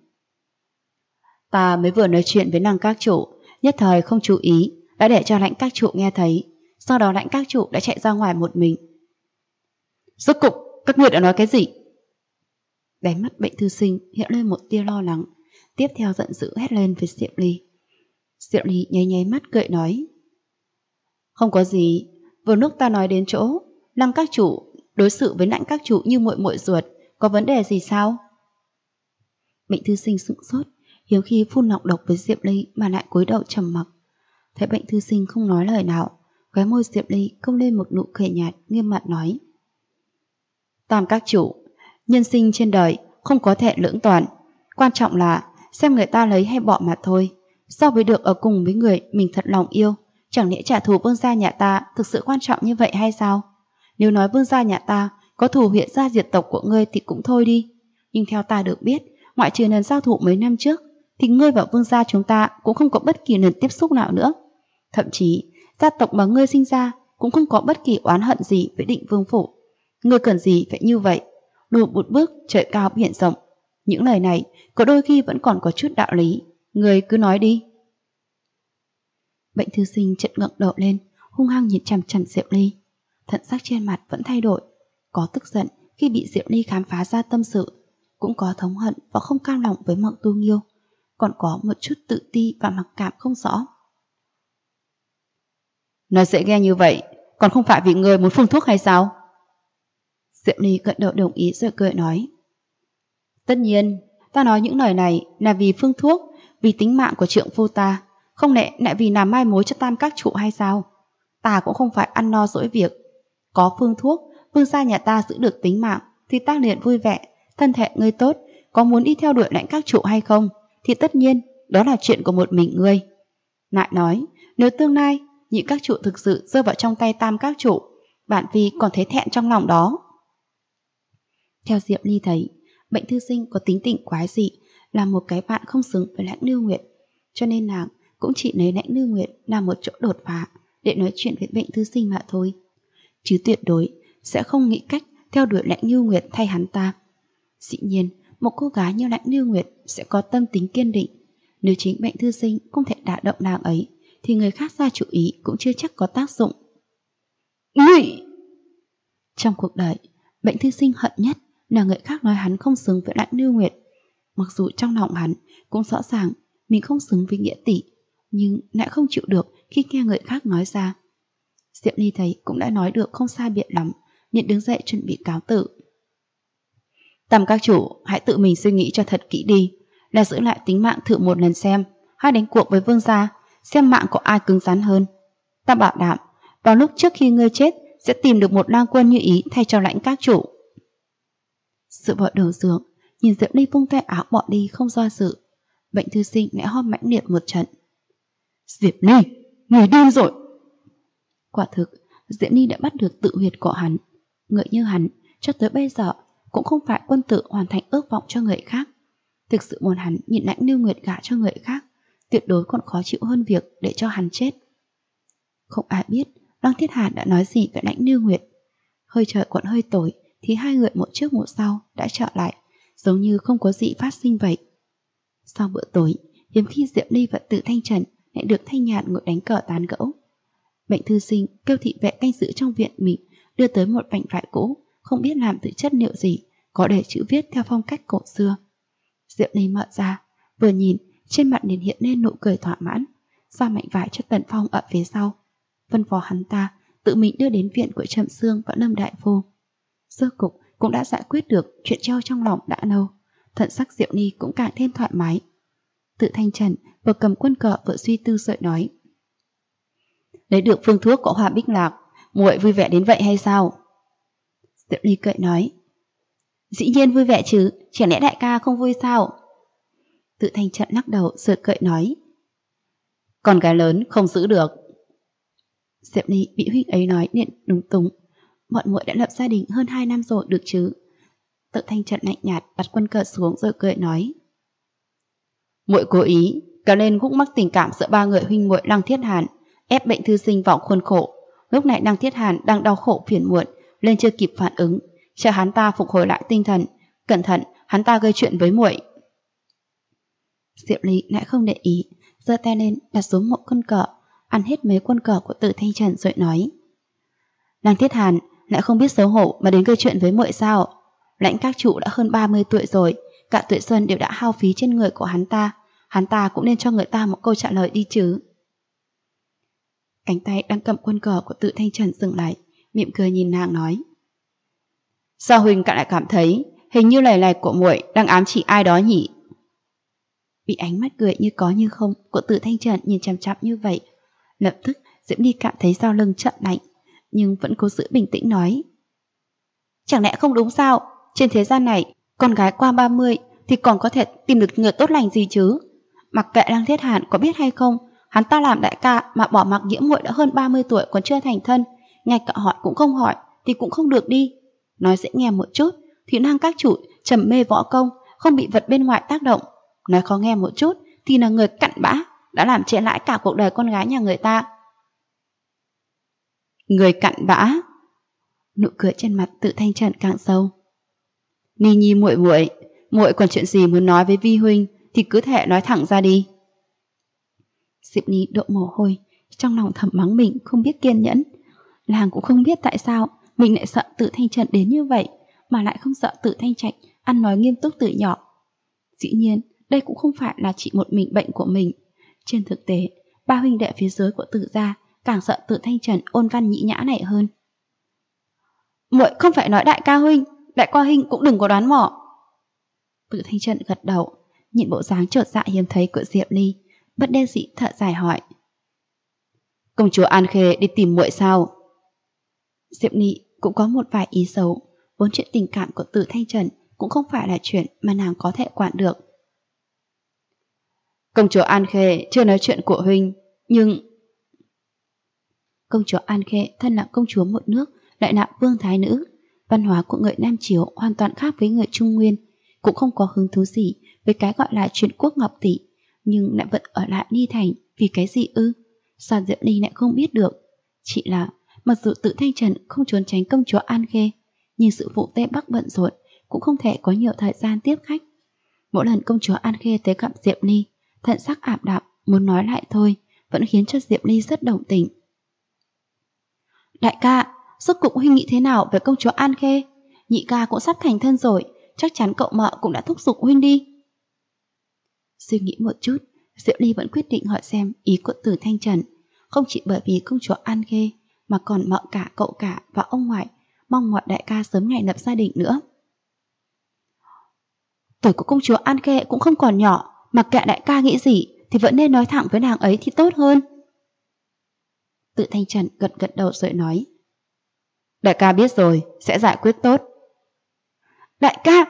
Ta mới vừa nói chuyện với Lăng các chủ, nhất thời không chú ý, đã để cho Lãnh các chủ nghe thấy, sau đó Lãnh các chủ đã chạy ra ngoài một mình. Rốt cục, các ngươi đã nói cái gì? Đáy mắt bệnh thư sinh hiện lên một tia lo lắng, tiếp theo giận dữ hét lên với Diệp Ly. Diệp Ly nháy nháy mắt cười nói. Không có gì, vừa lúc ta nói đến chỗ, Lăng các chủ đối xử với Lãnh các chủ như muội muội ruột, có vấn đề gì sao? Bệnh thư sinh sững sốt, hiếm khi phun nọc độc với Diệp Ly mà lại cúi đầu trầm mặc. Thấy bệnh thư sinh không nói lời nào, khóe môi Diệp Ly cong lên một nụ cười nhạt, nghiêm mặt nói: Tam các chủ, nhân sinh trên đời không có thể lưỡng toàn, quan trọng là xem người ta lấy hay bỏ mà thôi. So với được ở cùng với người mình thật lòng yêu, chẳng lẽ trả thù vương gia nhà ta thực sự quan trọng như vậy hay sao? Nếu nói vương gia nhà ta có thù huyện gia diệt tộc của ngươi thì cũng thôi đi, nhưng theo ta được biết, ngoại trừ lần giao thủ mấy năm trước, thì ngươi và vương gia chúng ta cũng không có bất kỳ lần tiếp xúc nào nữa. Thậm chí, gia tộc mà ngươi sinh ra cũng không có bất kỳ oán hận gì với Định Vương phủ. Ngươi cần gì phải như vậy? Lùi một bước trời cao biển rộng. Những lời này có đôi khi vẫn còn có chút đạo lý. Ngươi cứ nói đi. Bệnh thư sinh chợt ngẩng đầu lên, hung hăng nhìn chằm chằm Diệp Ly. Thần sắc trên mặt vẫn thay đổi, có tức giận khi bị Diệp Ly khám phá ra tâm sự, cũng có thống hận và không cam lòng với Mộng Tu Nghiêu, còn có một chút tự ti và mặc cảm không rõ. Nói dễ nghe như vậy, còn không phải vì ngươi muốn phun thuốc hay sao? Diệp Ly gật đầu đồng ý rồi cười nói: Tất nhiên, ta nói những lời này là vì phương thuốc, vì tính mạng của trượng phu ta, không lẽ lại vì làm mai mối cho Tam các chủ hay sao? Ta cũng không phải ăn no dỗi việc. Có phương thuốc, vương gia nhà ta giữ được tính mạng thì ta liền vui vẻ. Thân thể ngươi tốt, có muốn đi theo đuổi Lãnh các chủ hay không thì tất nhiên đó là chuyện của một mình ngươi. Lại nói, nếu tương lai Nhị các chủ thực sự rơi vào trong tay Tam các chủ, bản phi còn thấy thẹn trong lòng đó. Theo Diệp Ly thấy, bệnh thư sinh có tính tình quái dị, là một cái bạn không xứng với Lãnh Lưu Nguyệt, cho nên nàng cũng chỉ lấy Lãnh Lưu Nguyệt làm một chỗ đột phá để nói chuyện với bệnh thư sinh mà thôi, chứ tuyệt đối sẽ không nghĩ cách theo đuổi Lãnh Lưu Nguyệt thay hắn ta. Dĩ nhiên, một cô gái như Lãnh Lưu Nguyệt sẽ có tâm tính kiên định. Nếu chính bệnh thư sinh không thể đả động nàng ấy, thì người khác ra chủ ý cũng chưa chắc có tác dụng. Ngươi! Trong cuộc đời, bệnh thư sinh hận nhất là người khác nói hắn không xứng với Lãnh Lưu Nguyệt. Mặc dù trong lòng hắn cũng rõ ràng mình không xứng với Nghĩa tỷ, nhưng lại không chịu được khi nghe người khác nói ra. Diệp Ly thấy cũng đã nói được không sai biệt lắm, liền đứng dậy chuẩn bị cáo tử. Tam các chủ, hãy tự mình suy nghĩ cho thật kỹ đi, là giữ lại tính mạng thử một lần xem, hay đánh cuộc với vương gia, xem mạng có ai cứng rắn hơn. Ta bảo đảm, vào lúc trước khi ngươi chết, sẽ tìm được một lang quân như ý thay cho Lãnh các chủ. Sự vợ đầu giường, nhìn Diệp Ly vung tay áo bỏ đi không do dự. Bệnh thư sinh lại ho mãnh liệt một trận. Diệp Ly, người điên rồi! Quả thực, Diệp Ly đã bắt được tự huyệt của hắn. Người như hắn, cho tới bây giờ, cũng không phải quân tử hoàn thành ước vọng cho người khác. Thực sự muốn hắn nhìn Lãnh Lưu Nguyệt gả cho người khác, tuyệt đối còn khó chịu hơn việc để cho hắn chết. Không ai biết Lăng Thiết Hàn đã nói gì với Lãnh Lưu Nguyệt. Hơi trời còn hơi tối thì hai người một trước một sau đã trở lại, giống như không có gì phát sinh vậy. Sau bữa tối, hiếm khi Diệp Ly và Từ Thanh Trần lại được thanh nhàn ngồi đánh cờ tán gẫu. Bệnh thư sinh kêu thị vệ canh giữ trong viện mình đưa tới một mảnh vải cũ, không biết làm từ chất liệu gì, có để chữ viết theo phong cách cổ xưa. Diệp Ly mở ra, vừa nhìn, trên mặt liền hiện lên nụ cười thỏa mãn, giao mảnh vải cho Tần Phong ở phía sau, phân phó hắn ta tự mình đưa đến viện của Trầm Sương và Lâm Đại Phu. Sơ cục cũng đã giải quyết được chuyện treo trong lòng đã lâu, thần sắc Diệp Ly cũng càng thêm thoải mái. Tự Thanh Trần vừa cầm quân cờ vừa suy tư rồi nói: Lấy được phương thuốc của Hoa Bích Lạc, muội vui vẻ đến vậy hay sao? Diệp Ly cười nói: Dĩ nhiên vui vẻ chứ, chẳng lẽ đại ca không vui sao? Tự Thanh Trần lắc đầu rồi cười nói: Con gái lớn không giữ được. Diệp Ly bị huynh ấy nói liền đúng túng. Bọn muội đã lập gia đình hơn 2 năm rồi được chứ? Tự Thanh Trần lạnh nhạt đặt quân cờ xuống rồi cười nói: Muội cố ý kéo lên khúc mắc tình cảm giữa ba người huynh muội Lăng Thiết Hàn, ép bệnh thư sinh vào khuôn khổ. Lúc này Lăng Thiết Hàn đang đau khổ phiền muộn, lên chưa kịp phản ứng, chờ hắn ta phục hồi lại tinh thần, cẩn thận hắn ta gây chuyện với muội. Diệp Ly lại không để ý, giơ tay lên đặt xuống một quân cờ, ăn hết mấy quân cờ của Từ Thanh Trần rồi nói: Lăng Thiết Hàn lại không biết xấu hổ mà đến gây chuyện với muội sao? Lãnh các chủ đã hơn 30 tuổi rồi, cả tuổi xuân đều đã hao phí trên người của hắn ta cũng nên cho người ta một câu trả lời đi chứ. Cánh tay đang cầm quân cờ của Tự Thanh Trần dừng lại, mỉm cười nhìn nàng nói: Sao huynh lại cảm thấy hình như lời này của muội đang ám chỉ ai đó nhỉ? Bị ánh mắt cười như có như không của Từ Thanh Trần nhìn chằm chằm như vậy, lập tức Diễm Ly cảm thấy sau lưng chợt lạnh, nhưng vẫn cố giữ bình tĩnh nói. Chẳng lẽ không đúng sao? Trên thế gian này, con gái qua 30 thì còn có thể tìm được người tốt lành gì chứ? Mặc kệ Lăng Thiết Hàn có biết hay không, hắn ta làm đại ca mà bỏ mặc Diễm muội đã hơn 30 tuổi còn chưa thành thân, ngay cả hỏi cũng không hỏi thì cũng không được đi. Nói dễ nghe một chút thì Lăng các chủ trầm mê võ công, không bị vật bên ngoài tác động. Nói khó nghe một chút thì là người cặn bã, đã làm trễ lãi cả cuộc đời con gái nhà người ta. Người cặn bã? Nụ cười trên mặt Tự Thanh Trần càng sâu. Ni Nhi muội muội, muội còn chuyện gì muốn nói với Vi huynh thì cứ thể nói thẳng ra đi. Diệp Ly đổ mồ hôi, trong lòng thầm mắng mình không biết kiên nhẫn. Làng cũng không biết tại sao mình lại sợ Tự Thanh Trần đến như vậy, mà lại không sợ Tự Thanh Trạch ăn nói nghiêm túc từ nhỏ. Dĩ nhiên, đây cũng không phải là chỉ một mình bệnh của mình. Trên thực tế, ba huynh đệ phía dưới của Tự gia càng sợ Tự Thanh Trần ôn văn nhĩ nhã này hơn. Muội không phải nói đại ca huynh, đại ca huynh cũng đừng có đoán mò. Tự Thanh Trần gật đầu, nhìn bộ dáng chột dạ hiếm thấy của Diệp Ly, bất đắc dĩ thở dài hỏi. Công chúa An Khê đi tìm muội sao? Diệp Ly cũng có một vài ý xấu, vốn chuyện tình cảm của Tự Thanh Trần cũng không phải là chuyện mà nàng có thể quản được. Công chúa An Khê chưa nói chuyện của huynh, nhưng... Công chúa An Khê thân là công chúa một nước, lại là vương thái nữ. Văn hóa của người Nam Chiếu hoàn toàn khác với người Trung Nguyên, cũng không có hứng thú gì với cái gọi là chuyện quốc ngọc tỷ, nhưng lại vẫn ở lại Ly Thành vì cái gì ư? Sao Diệp Ly lại không biết được? Chỉ là mặc dù Tự Thanh Trần không trốn tránh công chúa An Khê, nhưng sự vụ Tây Bắc bận rộn cũng không thể có nhiều thời gian tiếp khách. Mỗi lần công chúa An Khê tới gặp Diệp Ly, thận sắc ảm đạm muốn nói lại thôi, vẫn khiến cho Diệp Ly rất đồng tình. Đại ca, rốt cuộc huynh nghĩ thế nào về công chúa An Khê? Nhị ca cũng sắp thành thân rồi, chắc chắn cậu mợ cũng đã thúc giục huynh đi. Suy nghĩ một chút, Diệp Ly vẫn quyết định hỏi xem ý của Từ Thanh Trần, không chỉ bởi vì công chúa An Khê mà còn mợ cả, cậu cả và ông ngoại mong mọi đại ca sớm ngày lập gia đình nữa. Tuổi của công chúa An Khê cũng không còn nhỏ, mặc kệ đại ca nghĩ gì thì vẫn nên nói thẳng với nàng ấy thì tốt hơn. Tự Thanh Trần gật đầu rồi nói. Đại ca biết rồi, sẽ giải quyết tốt. Đại ca,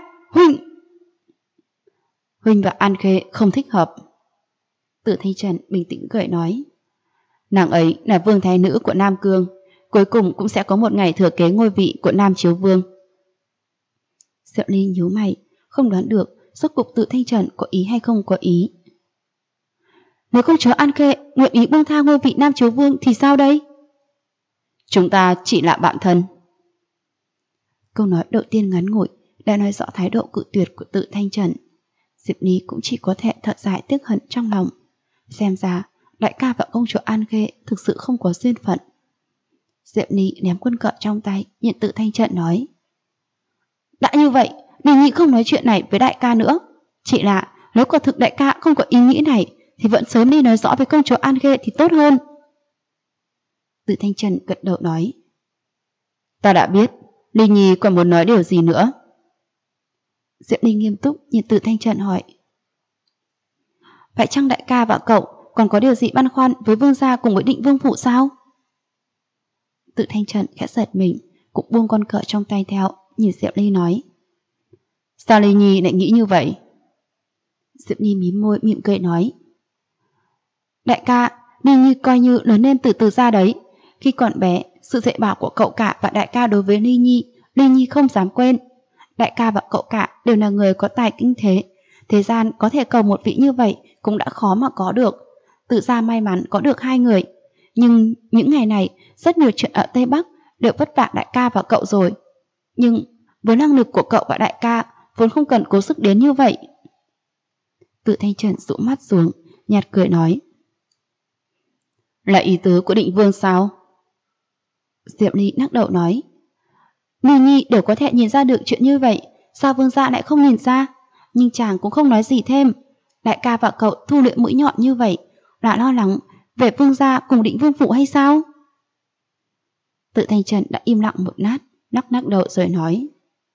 Huynh và An Khê không thích hợp. Tự Thanh Trần bình tĩnh cười nói. Nàng ấy là vương thái nữ của Nam Cương, cuối cùng cũng sẽ có một ngày thừa kế ngôi vị của Nam Chiếu Vương. Diệp Ly nhíu mày, không đoán được rốt cuộc Tự Thanh Trần có ý hay không có ý. Nếu công chúa An Khê nguyện ý buông tha ngôi vị Nam Chiếu Vương thì sao đây? Chúng ta chỉ là bạn thân. Câu nói đầu tiên ngắn ngủi đã nói rõ thái độ cự tuyệt của Tự Thanh Trần. Diệp Ly cũng chỉ có thể thở dài tiếc hận trong lòng. Xem ra đại ca và công chúa An Khê thực sự không có duyên phận. Diệp Ly ném quân cờ trong tay, nhìn Tự Thanh Trần nói. Đã như vậy, Ly Nhi không nói chuyện này với đại ca nữa. Chỉ là nếu quả thực đại ca không có ý nghĩ này thì vẫn sớm đi nói rõ với công chúa An Khê thì tốt hơn. Tự Thanh Trần gật đầu nói. Ta đã biết, Ly Nhi còn muốn nói điều gì nữa? Diệp Ly nghiêm túc nhìn Tự Thanh Trần hỏi. Phải chăng đại ca và cậu còn có điều gì băn khoăn với vương gia cùng với Định Vương phụ sao? Tự Thanh Trần khẽ giật mình, cũng buông con cờ trong tay theo, nhìn Diệp Ly nói. Sao Ly Nhi lại nghĩ như vậy? Diệp Ly mím môi mỉm cười nói. Đại ca, Ly Nhi coi như lớn lên từ từ ra đấy. Khi còn bé, sự dạy bảo của cậu cả và đại ca đối với Ly Nhi không dám quên. Đại ca và cậu cả đều là người có tài kinh thế. Thế gian có thể cầu một vị như vậy cũng đã khó mà có được. Tự ra may mắn có được hai người. Nhưng những ngày này, rất nhiều chuyện ở Tây Bắc đều vất vả đại ca và cậu rồi. Nhưng với năng lực của cậu và đại ca, vốn không cần cố sức đến như vậy. Tự Thanh Trần dụ mắt xuống, nhạt cười nói. Là ý tứ của Định Vương sao? Diệp Ly lắc đầu nói. Ly Nhi đều có thể nhìn ra được chuyện như vậy, sao vương gia lại không nhìn ra? Nhưng chàng cũng không nói gì thêm. Đại ca và cậu thu luyện mũi nhọn như vậy, là lo lắng về vương gia cùng Định Vương phụ hay sao? Tự Thanh Trần đã im lặng một lát, lắc đầu rồi nói.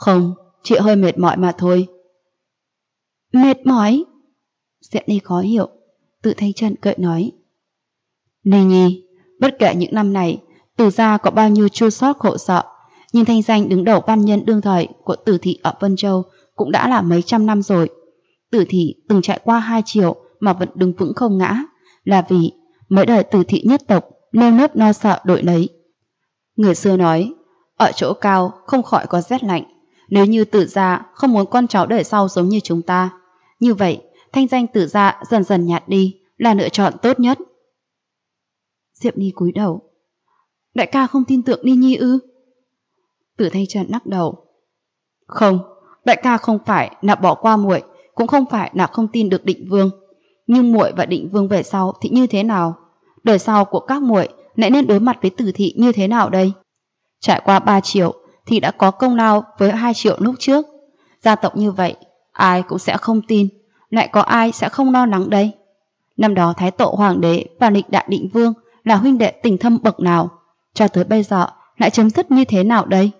Không, chị hơi mệt mỏi mà thôi. Mệt mỏi? Diệp Ly khó hiểu. Tự Thanh Trần cười nói. Ni Nhi, bất kể những năm này Từ gia có bao nhiêu chua xót khổ sở, nhưng thanh danh đứng đầu văn nhân đương thời của Tử thị ở Vân Châu cũng đã là mấy trăm năm rồi. Tử thị từng trải qua 2 triều mà vẫn đứng vững không ngã, là vì mấy đời Tử thị nhất tộc nơm nớp lo sợ đội lấy. Người xưa nói, ở chỗ cao không khỏi có rét lạnh. Nếu như Tử gia không muốn con cháu đời sau giống như chúng ta, như vậy thanh danh Tử gia dần dần nhạt đi là lựa chọn tốt nhất. Diệp Ni cúi đầu. Đại ca không tin tưởng Ni Nhi ư? Tử Thanh Trần lắc đầu. Không, đại ca không phải là bỏ qua muội, cũng không phải là không tin được Định Vương. Nhưng muội và Định Vương về sau thì như thế nào? Đời sau của các muội lại nên đối mặt với Tử thị như thế nào đây? Trải qua 3 triệu thì đã có công lao với 2 triệu lúc trước. Gia tộc như vậy, ai cũng sẽ không tin, lại có ai sẽ không lo lắng đây? Năm đó Thái Tổ Hoàng đế và lịch đại Định Vương là huynh đệ tình thâm bậc nào, cho tới bây giờ lại chấm dứt như thế nào đây?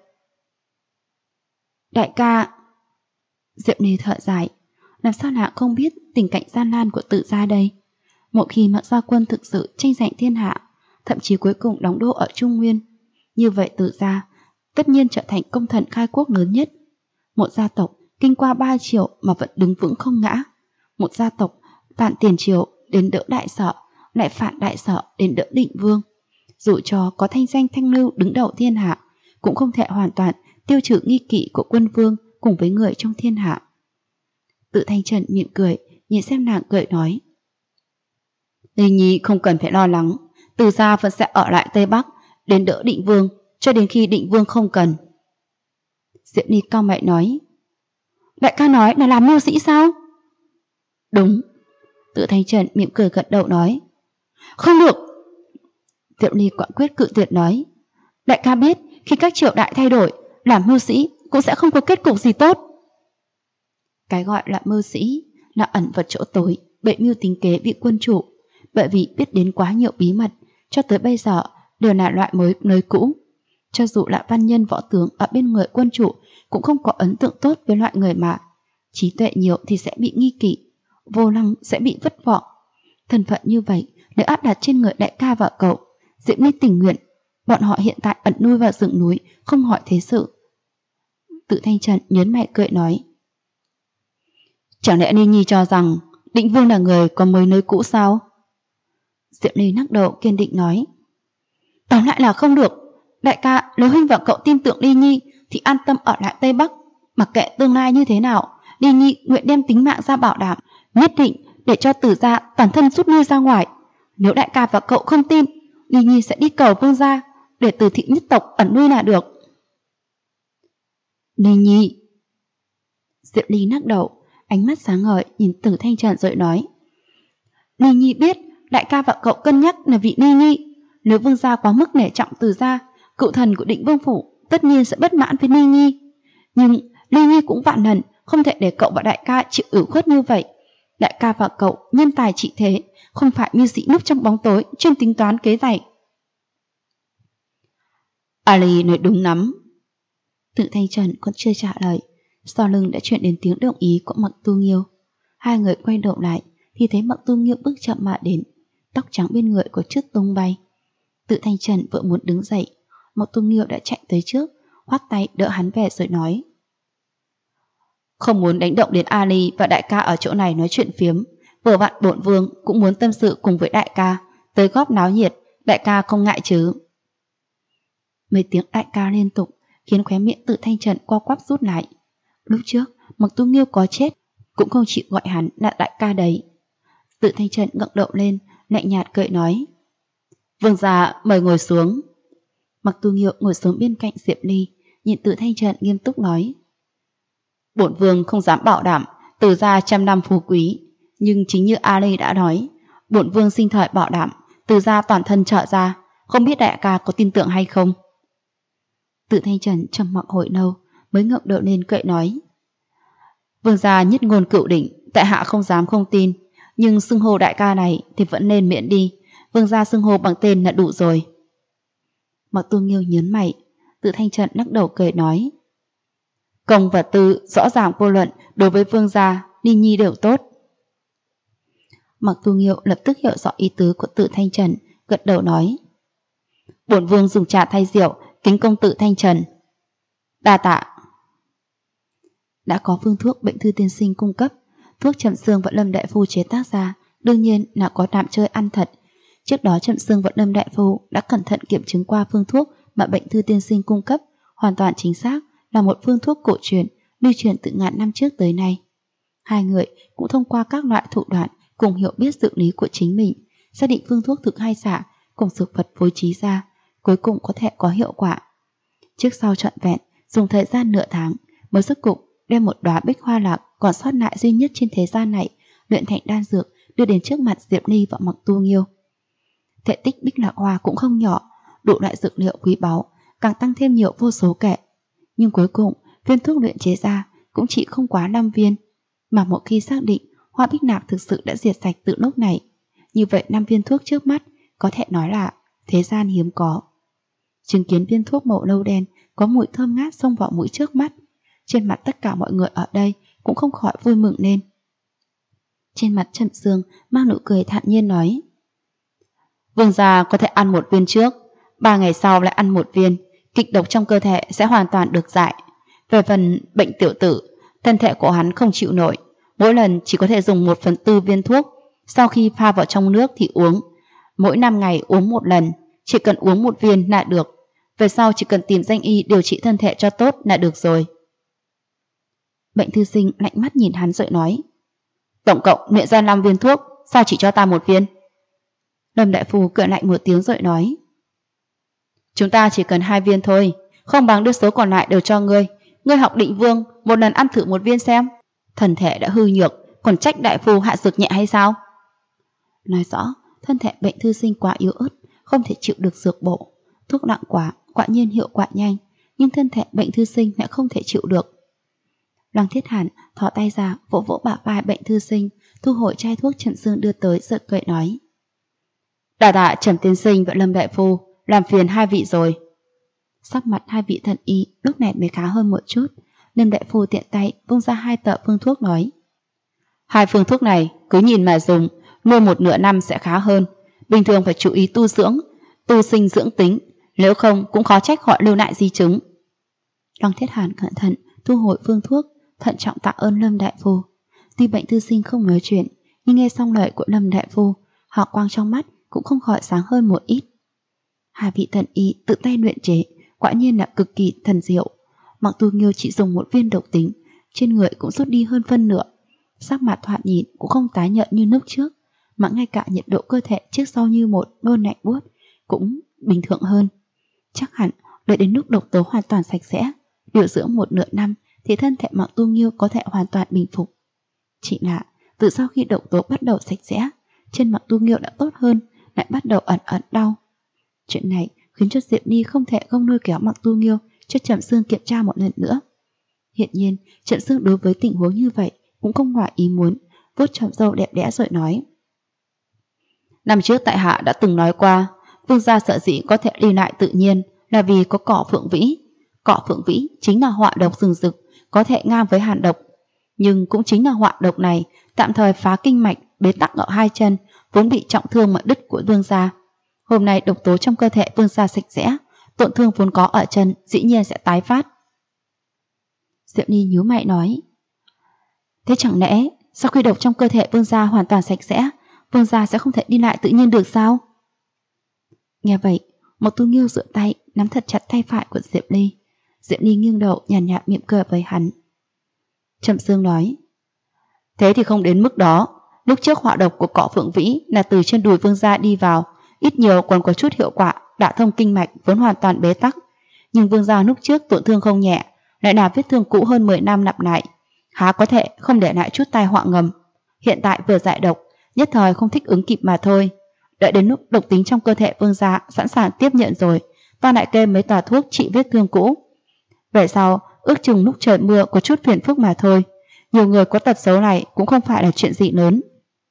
Đại ca... Diệp Ni thở dài, làm sao nàng không biết tình cảnh gian nan của Tự gia đây? Một khi Mạc Gia Quân thực sự tranh giành thiên hạ, thậm chí cuối cùng đóng đô ở Trung Nguyên, như vậy Tự gia tất nhiên trở thành công thần khai quốc lớn nhất. Một gia tộc kinh qua 3 triệu mà vẫn đứng vững không ngã. Một gia tộc phản tiền triều đến đỡ đại sở, lại phản đại sở đến đỡ Định Vương. Dù cho có thanh danh thanh lưu đứng đầu thiên hạ, cũng không thể hoàn toàn tiêu trừ nghi kỵ của quân vương cùng với người trong thiên hạ. Tự Thanh Trần mỉm cười, nhìn xem nàng cười nói. Ni Nhi không cần phải lo lắng, Từ gia vẫn sẽ ở lại Tây Bắc đến đỡ Định Vương cho đến khi Định Vương không cần. Diệp Ni cau mày nói. Đại ca nói là làm mưu sĩ sao? Đúng. Tự Thanh Trần mỉm cười gật đầu nói. Không được. Diệp Ni quặn quyết cự tuyệt nói. Đại ca biết khi các triều đại thay đổi, làm mưu sĩ cũng sẽ không có kết cục gì tốt. Cái gọi là mưu sĩ là ẩn vật chỗ tối, bậy mưu tính kế vị quân chủ, bởi vì biết đến quá nhiều bí mật, cho tới bây giờ đều là loại mới nơi cũ. Cho dù là văn nhân võ tướng ở bên người quân chủ cũng không có ấn tượng tốt với loại người mà. Trí tuệ nhiều thì sẽ bị nghi kỵ, vô năng sẽ bị vất vọng. Thân phận như vậy nếu áp đặt trên người đại ca và cậu, Diệp Ni tình nguyện. Bọn họ hiện tại ẩn nuôi vào rừng núi, không hỏi thế sự. Tự Thanh Trần nhớn mày cười nói. Chẳng lẽ Ni Nhi cho rằng Định Vương là người có mới nơi cũ sao? Diệp Ni lắc đầu kiên định nói. Tóm lại là không được. Đại ca, nếu huynh và cậu tin tưởng Ni Nhi thì an tâm ở lại Tây Bắc. Mặc kệ tương lai như thế nào, Ni Nhi nguyện đem tính mạng ra bảo đảm, nhất định để cho Tử gia toàn thân rút lui ra ngoài. Nếu đại ca và cậu không tin, Ni Nhi sẽ đi cầu vương gia để Tử thị nhất tộc ẩn nuôi là được. Ni Nhi. Diệp Ly lắc đầu, ánh mắt sáng ngời nhìn Tử Thanh Trần rồi nói. Ni Nhi biết đại ca và cậu cân nhắc là vị Ni Nhi. Nếu vương gia quá mức nể trọng Tử gia, cựu thần của Định Vương phủ tất nhiên sẽ bất mãn với Ni Nhi. Nhưng Ni Nhi cũng vạn lần không thể để cậu và đại ca chịu ủy khuất như vậy. Đại ca và cậu nhân tài trị thế, không phải mưu sĩ núp trong bóng tối chuyên tính toán kế rảy. Ali nói đúng lắm. Tự Thanh Trần còn chưa trả lời, sau lưng đã chuyển đến tiếng đồng ý của Mạc Tu Nghiêu. Hai người quay đầu lại thì thấy Mạc Tu Nghiêu bước chậm mà đến, tóc trắng bên người có chút tung bay. Tự Thanh Trần vừa muốn đứng dậy, Mạc Tu Nghiêu đã chạy tới trước, khoát tay đỡ hắn về rồi nói. Không muốn đánh động đến Ali và đại ca ở chỗ này nói chuyện phiếm, vừa vặn bổn vương cũng muốn tâm sự cùng với đại ca, tới góp náo nhiệt, đại ca không ngại chứ? Mấy tiếng đại ca liên tục khiến khóe miệng Tự Thanh Trần co quắp rút lại. Lúc trước Mạc Tu Nghiêu có chết cũng không chịu gọi hắn là đại ca đấy. Tự Thanh Trần ngẩng đầu lên, lạnh nhạt cười nói. Vương gia mời ngồi xuống. Mạc Tu Nghiêu ngồi xuống bên cạnh Diệp Ly, nhìn Tự Thanh Trần nghiêm túc nói. Bổn vương không dám bảo đảm Từ gia trăm năm phú quý, nhưng chính như Ali đã nói, bổn vương sinh thời bảo đảm Từ gia toàn thân trợ ra, không biết đại ca có tin tưởng hay không? Tự Thanh Trần trầm mặc hồi lâu mới ngẩng đầu lên cười nói. Vương gia nhất ngôn cựu đỉnh, tại hạ không dám không tin, nhưng xưng hô đại ca này thì vẫn nên miễn đi. Vương gia xưng hô bằng tên là đủ rồi. Mạc Tu Nghiêu nhớn mày. Tự Thanh Trần lắc đầu cười nói. Công và tư rõ ràng vô luận, đối với vương gia, Ni Nhi đều tốt. Mặc Tu Nghiêu lập tức hiểu rõ ý tứ của Tự Thanh Trần, gật đầu nói: Bổn vương dùng trà thay rượu, kính công Tự Thanh Trần. Đa tạ. Đã có phương thuốc Bệnh Thư tiên sinh cung cấp, thuốc Trầm Xương và Lâm đại phu chế tác ra, đương nhiên là có tạm chơi ăn thật. Trước đó Trầm Xương và Lâm đại phu đã cẩn thận kiểm chứng qua phương thuốc mà Bệnh Thư tiên sinh cung cấp, hoàn toàn chính xác là một phương thuốc cổ truyền lưu truyền từ ngàn năm trước tới nay. Hai người cũng thông qua các loại thủ đoạn cùng hiểu biết dự lý của chính mình, xác định phương thuốc thực hay giả, cùng dược vật phối trí ra, cuối cùng có thể có hiệu quả. Trước sau trọn vẹn dùng thời gian nửa tháng mới rốt cục đem một đóa bích hoa lạc còn sót lại duy nhất trên thế gian này luyện thành đan dược, đưa đến trước mặt Diệp Ly và Mặc Tu Nghiêu. Thể tích bích lạc hoa cũng không nhỏ, đủ loại dược liệu quý báu, càng tăng thêm nhiều vô số kể. Nhưng cuối cùng viên thuốc luyện chế ra cũng chỉ không quá 5 viên, mà một khi xác định hoa bích lạc thực sự đã diệt sạch từ lúc này, như vậy 5 viên thuốc trước mắt có thể nói là thế gian hiếm có. Chứng kiến viên thuốc màu nâu đen có mùi thơm ngát xông vào mũi trước mắt, trên mặt tất cả mọi người ở đây cũng không khỏi vui mừng lên. Trên mặt Trầm Xương mang nụ cười thản nhiên nói: Vương gia có thể ăn 1 viên trước, 3 ngày sau lại ăn 1 viên, kịch độc trong cơ thể sẽ hoàn toàn được giải. Về phần bệnh tiểu tử, thân thể của hắn không chịu nổi, mỗi lần chỉ có thể dùng 1/4 viên thuốc, sau khi pha vào trong nước thì uống. Mỗi 5 ngày uống 1 lần, chỉ cần uống 1 viên là được. Về sau chỉ cần tìm danh y điều trị thân thể cho tốt là được rồi. Bệnh thư sinh lạnh mắt nhìn hắn rồi nói: Tổng cộng luyện ra 5 viên thuốc, sao chỉ cho ta 1 viên? Lâm đại phu cười lạnh một tiếng rồi nói: Chúng ta chỉ cần 2 viên thôi, không bằng đưa số còn lại đều cho ngươi. Ngươi học Định Vương, một lần ăn thử 1 viên xem. Thân thể đã hư nhược, còn trách đại phu hạ dược nhẹ hay sao? Nói rõ thân thể bệnh thư sinh quá yếu ớt, không thể chịu được dược bổ. Thuốc nặng quá, quả nhiên hiệu quả nhanh, nhưng thân thể bệnh thư sinh lại không thể chịu được. Lăng Thiết Hàn thò tay ra vỗ vỗ bả vai bệnh thư sinh, thu hồi chai thuốc Trầm Xương đưa tới, giật cười nói: Đà tạ Trầm tiên sinh và Lâm đại phu, làm phiền 2 vị rồi. Sắc mặt 2 vị thần y lúc này mới khá hơn một chút. Lâm đại phu tiện tay vung ra 2 tờ phương thuốc nói: 2 phương thuốc này cứ nhìn mà dùng, nuôi 1 nửa năm sẽ khá hơn. Bình thường phải chú ý tu dưỡng, tu sinh dưỡng tính, nếu không cũng khó trách họ lưu lại di chứng. Lăng Thiết Hàn cẩn thận thu hồi phương thuốc, thận trọng tạ ơn Lâm đại phu. Tuy bệnh thư sinh không nói chuyện, nhưng nghe xong lời của Lâm đại phu, hào quang trong mắt cũng không khỏi sáng hơn một ít. 2 vị thần y tự tay luyện chế, quả nhiên là cực kỳ thần diệu. Mặc Tu Nghiêu chỉ dùng 1 viên độc tính, trên người cũng rút đi hơn phân nửa, sắc mặt thoạt nhìn cũng không tái nhợt như lúc trước, mà ngay cả nhiệt độ cơ thể trước sau như một nôn lạnh buốt cũng bình thường hơn. Chắc hẳn đợi đến lúc độc tố hoàn toàn sạch sẽ, điều dưỡng 1 nửa năm thì thân thể Mặc Tu Nghiêu có thể hoàn toàn bình phục. Chỉ là từ sau khi độc tố bắt đầu sạch sẽ, chân Mặc Tu Nghiêu đã tốt hơn, lại bắt đầu ẩn ẩn đau. Chuyện này khiến cho Diệp Ni không thể không lôi kéo Mặc Tu Nghiêu cho Trầm Xương kiểm tra một lần nữa. Hiện nhiên Trầm Xương đối với tình huống như vậy cũng không ngoài ý muốn, vuốt tròm râu đẹp đẽ rồi nói: Năm trước tại hạ đã từng nói qua, vương gia sợ dĩ có thể đi lại tự nhiên là vì có cỏ phượng vĩ. Cỏ phượng vĩ chính là họa độc rừng rực, có thể ngang với hàn độc. Nhưng cũng chính là họa độc này tạm thời phá kinh mạch, bế tắc ở 2 chân, vốn bị trọng thương mà đứt của vương gia. Hôm nay độc tố trong cơ thể vương gia sạch sẽ, tổn thương vốn có ở chân dĩ nhiên sẽ tái phát. Diệp Ni nhíu mày nói: Thế chẳng lẽ sau khi độc trong cơ thể vương gia hoàn toàn sạch sẽ, vương gia sẽ không thể đi lại tự nhiên được sao? Nghe vậy, Mặc Tu Nghiêu dựa tay nắm thật chặt tay phải của Diệp Ly. Diệp Ly nghiêng đầu nhàn nhạt mỉm cười với hắn. Trầm Xương nói: Thế thì không đến mức đó. Lúc trước họa độc của cỏ phượng vĩ là từ trên đùi vương gia đi vào, ít nhiều còn có chút hiệu quả, đả thông kinh mạch vốn hoàn toàn bế tắc. Nhưng vương gia lúc trước tổn thương không nhẹ, lại là vết thương cũ hơn 10 năm lặp lại, há có thể không để lại chút tai họa ngầm. Hiện tại vừa giải độc, nhất thời không thích ứng kịp mà thôi. Đợi đến lúc độc tính trong cơ thể vương gia sẵn sàng tiếp nhận rồi, ta lại kê mấy tòa thuốc trị vết thương cũ. Về sau ước chừng lúc trời mưa có chút phiền phức mà thôi. Nhiều người có tật xấu này cũng không phải là chuyện gì lớn.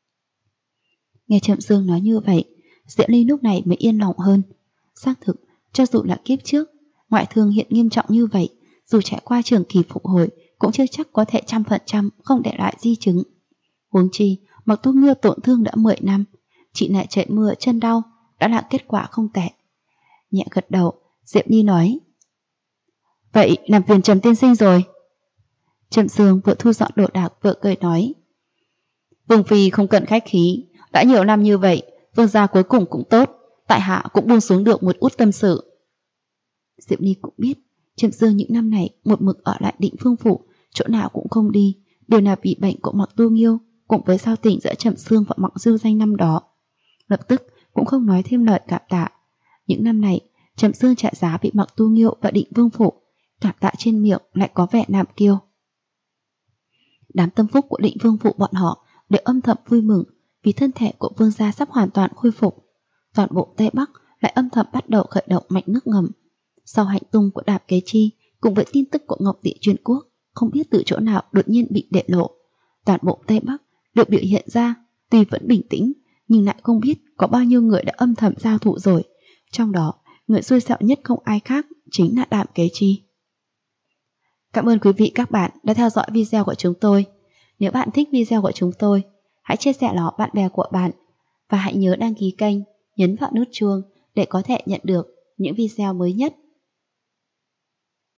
Nghe Trầm Dương nói như vậy, Diệp Ly lúc này mới yên lòng hơn. Xác thực, cho dù là kiếp trước ngoại thương hiện nghiêm trọng như vậy, dù trải qua trường kỳ phục hồi cũng chưa chắc có thể 100% không để lại di chứng. Huống chi, Mạc Tu Nghiêu tổn thương đã 10 năm, chị lại chạy mưa chân đau, đã là kết quả không tệ. Nhẹ gật đầu, Diệp Nhi nói: Vậy làm phiền Trầm tiên sinh rồi. Trầm Dương vừa thu dọn đồ đạc vừa cười nói: Vương phi không cần khách khí, đã nhiều năm như vậy, vương gia cuối cùng cũng tốt, tại hạ cũng buông xuống được một út tâm sự. Diệp Nhi cũng biết Trầm Dương những năm này một mực ở lại Định Phương phủ, chỗ nào cũng không đi, đều là vì bệnh của Mạc Tu Nghiêu cùng với giao tình giữa Trầm Dương và Mạc Dư Danh năm đó. Lập tức cũng không nói thêm lời cảm tạ. Những năm này Trầm Dương trả giá bị Mạc Tu Nghiêu và Định Vương phủ, cảm tạ trên miệng lại có vẻ nạm kiêu. Đám tâm phúc của Định Vương phủ bọn họ đều âm thầm vui mừng vì thân thể của vương gia sắp hoàn toàn khôi phục. Toàn bộ Tây Bắc lại âm thầm bắt đầu khởi động mạch nước ngầm. Sau hành tung của Đạp Kế Chi cùng với tin tức của Ngọc Địa Truyền Quốc không biết từ chỗ nào đột nhiên bị đệ lộ, toàn bộ Tây Bắc được biểu hiện ra tuy vẫn bình tĩnh nhưng lại không biết có bao nhiêu người đã âm thầm giao thủ rồi. Trong đó người xui xẻo nhất không ai khác chính là Đạp Kế Chi. Cảm ơn quý vị các bạn đã theo dõi video của chúng tôi. Nếu bạn thích video của chúng tôi, hãy chia sẻ nó bạn bè của bạn và hãy nhớ đăng ký kênh, nhấn vào nút chuông để có thể nhận được những video mới nhất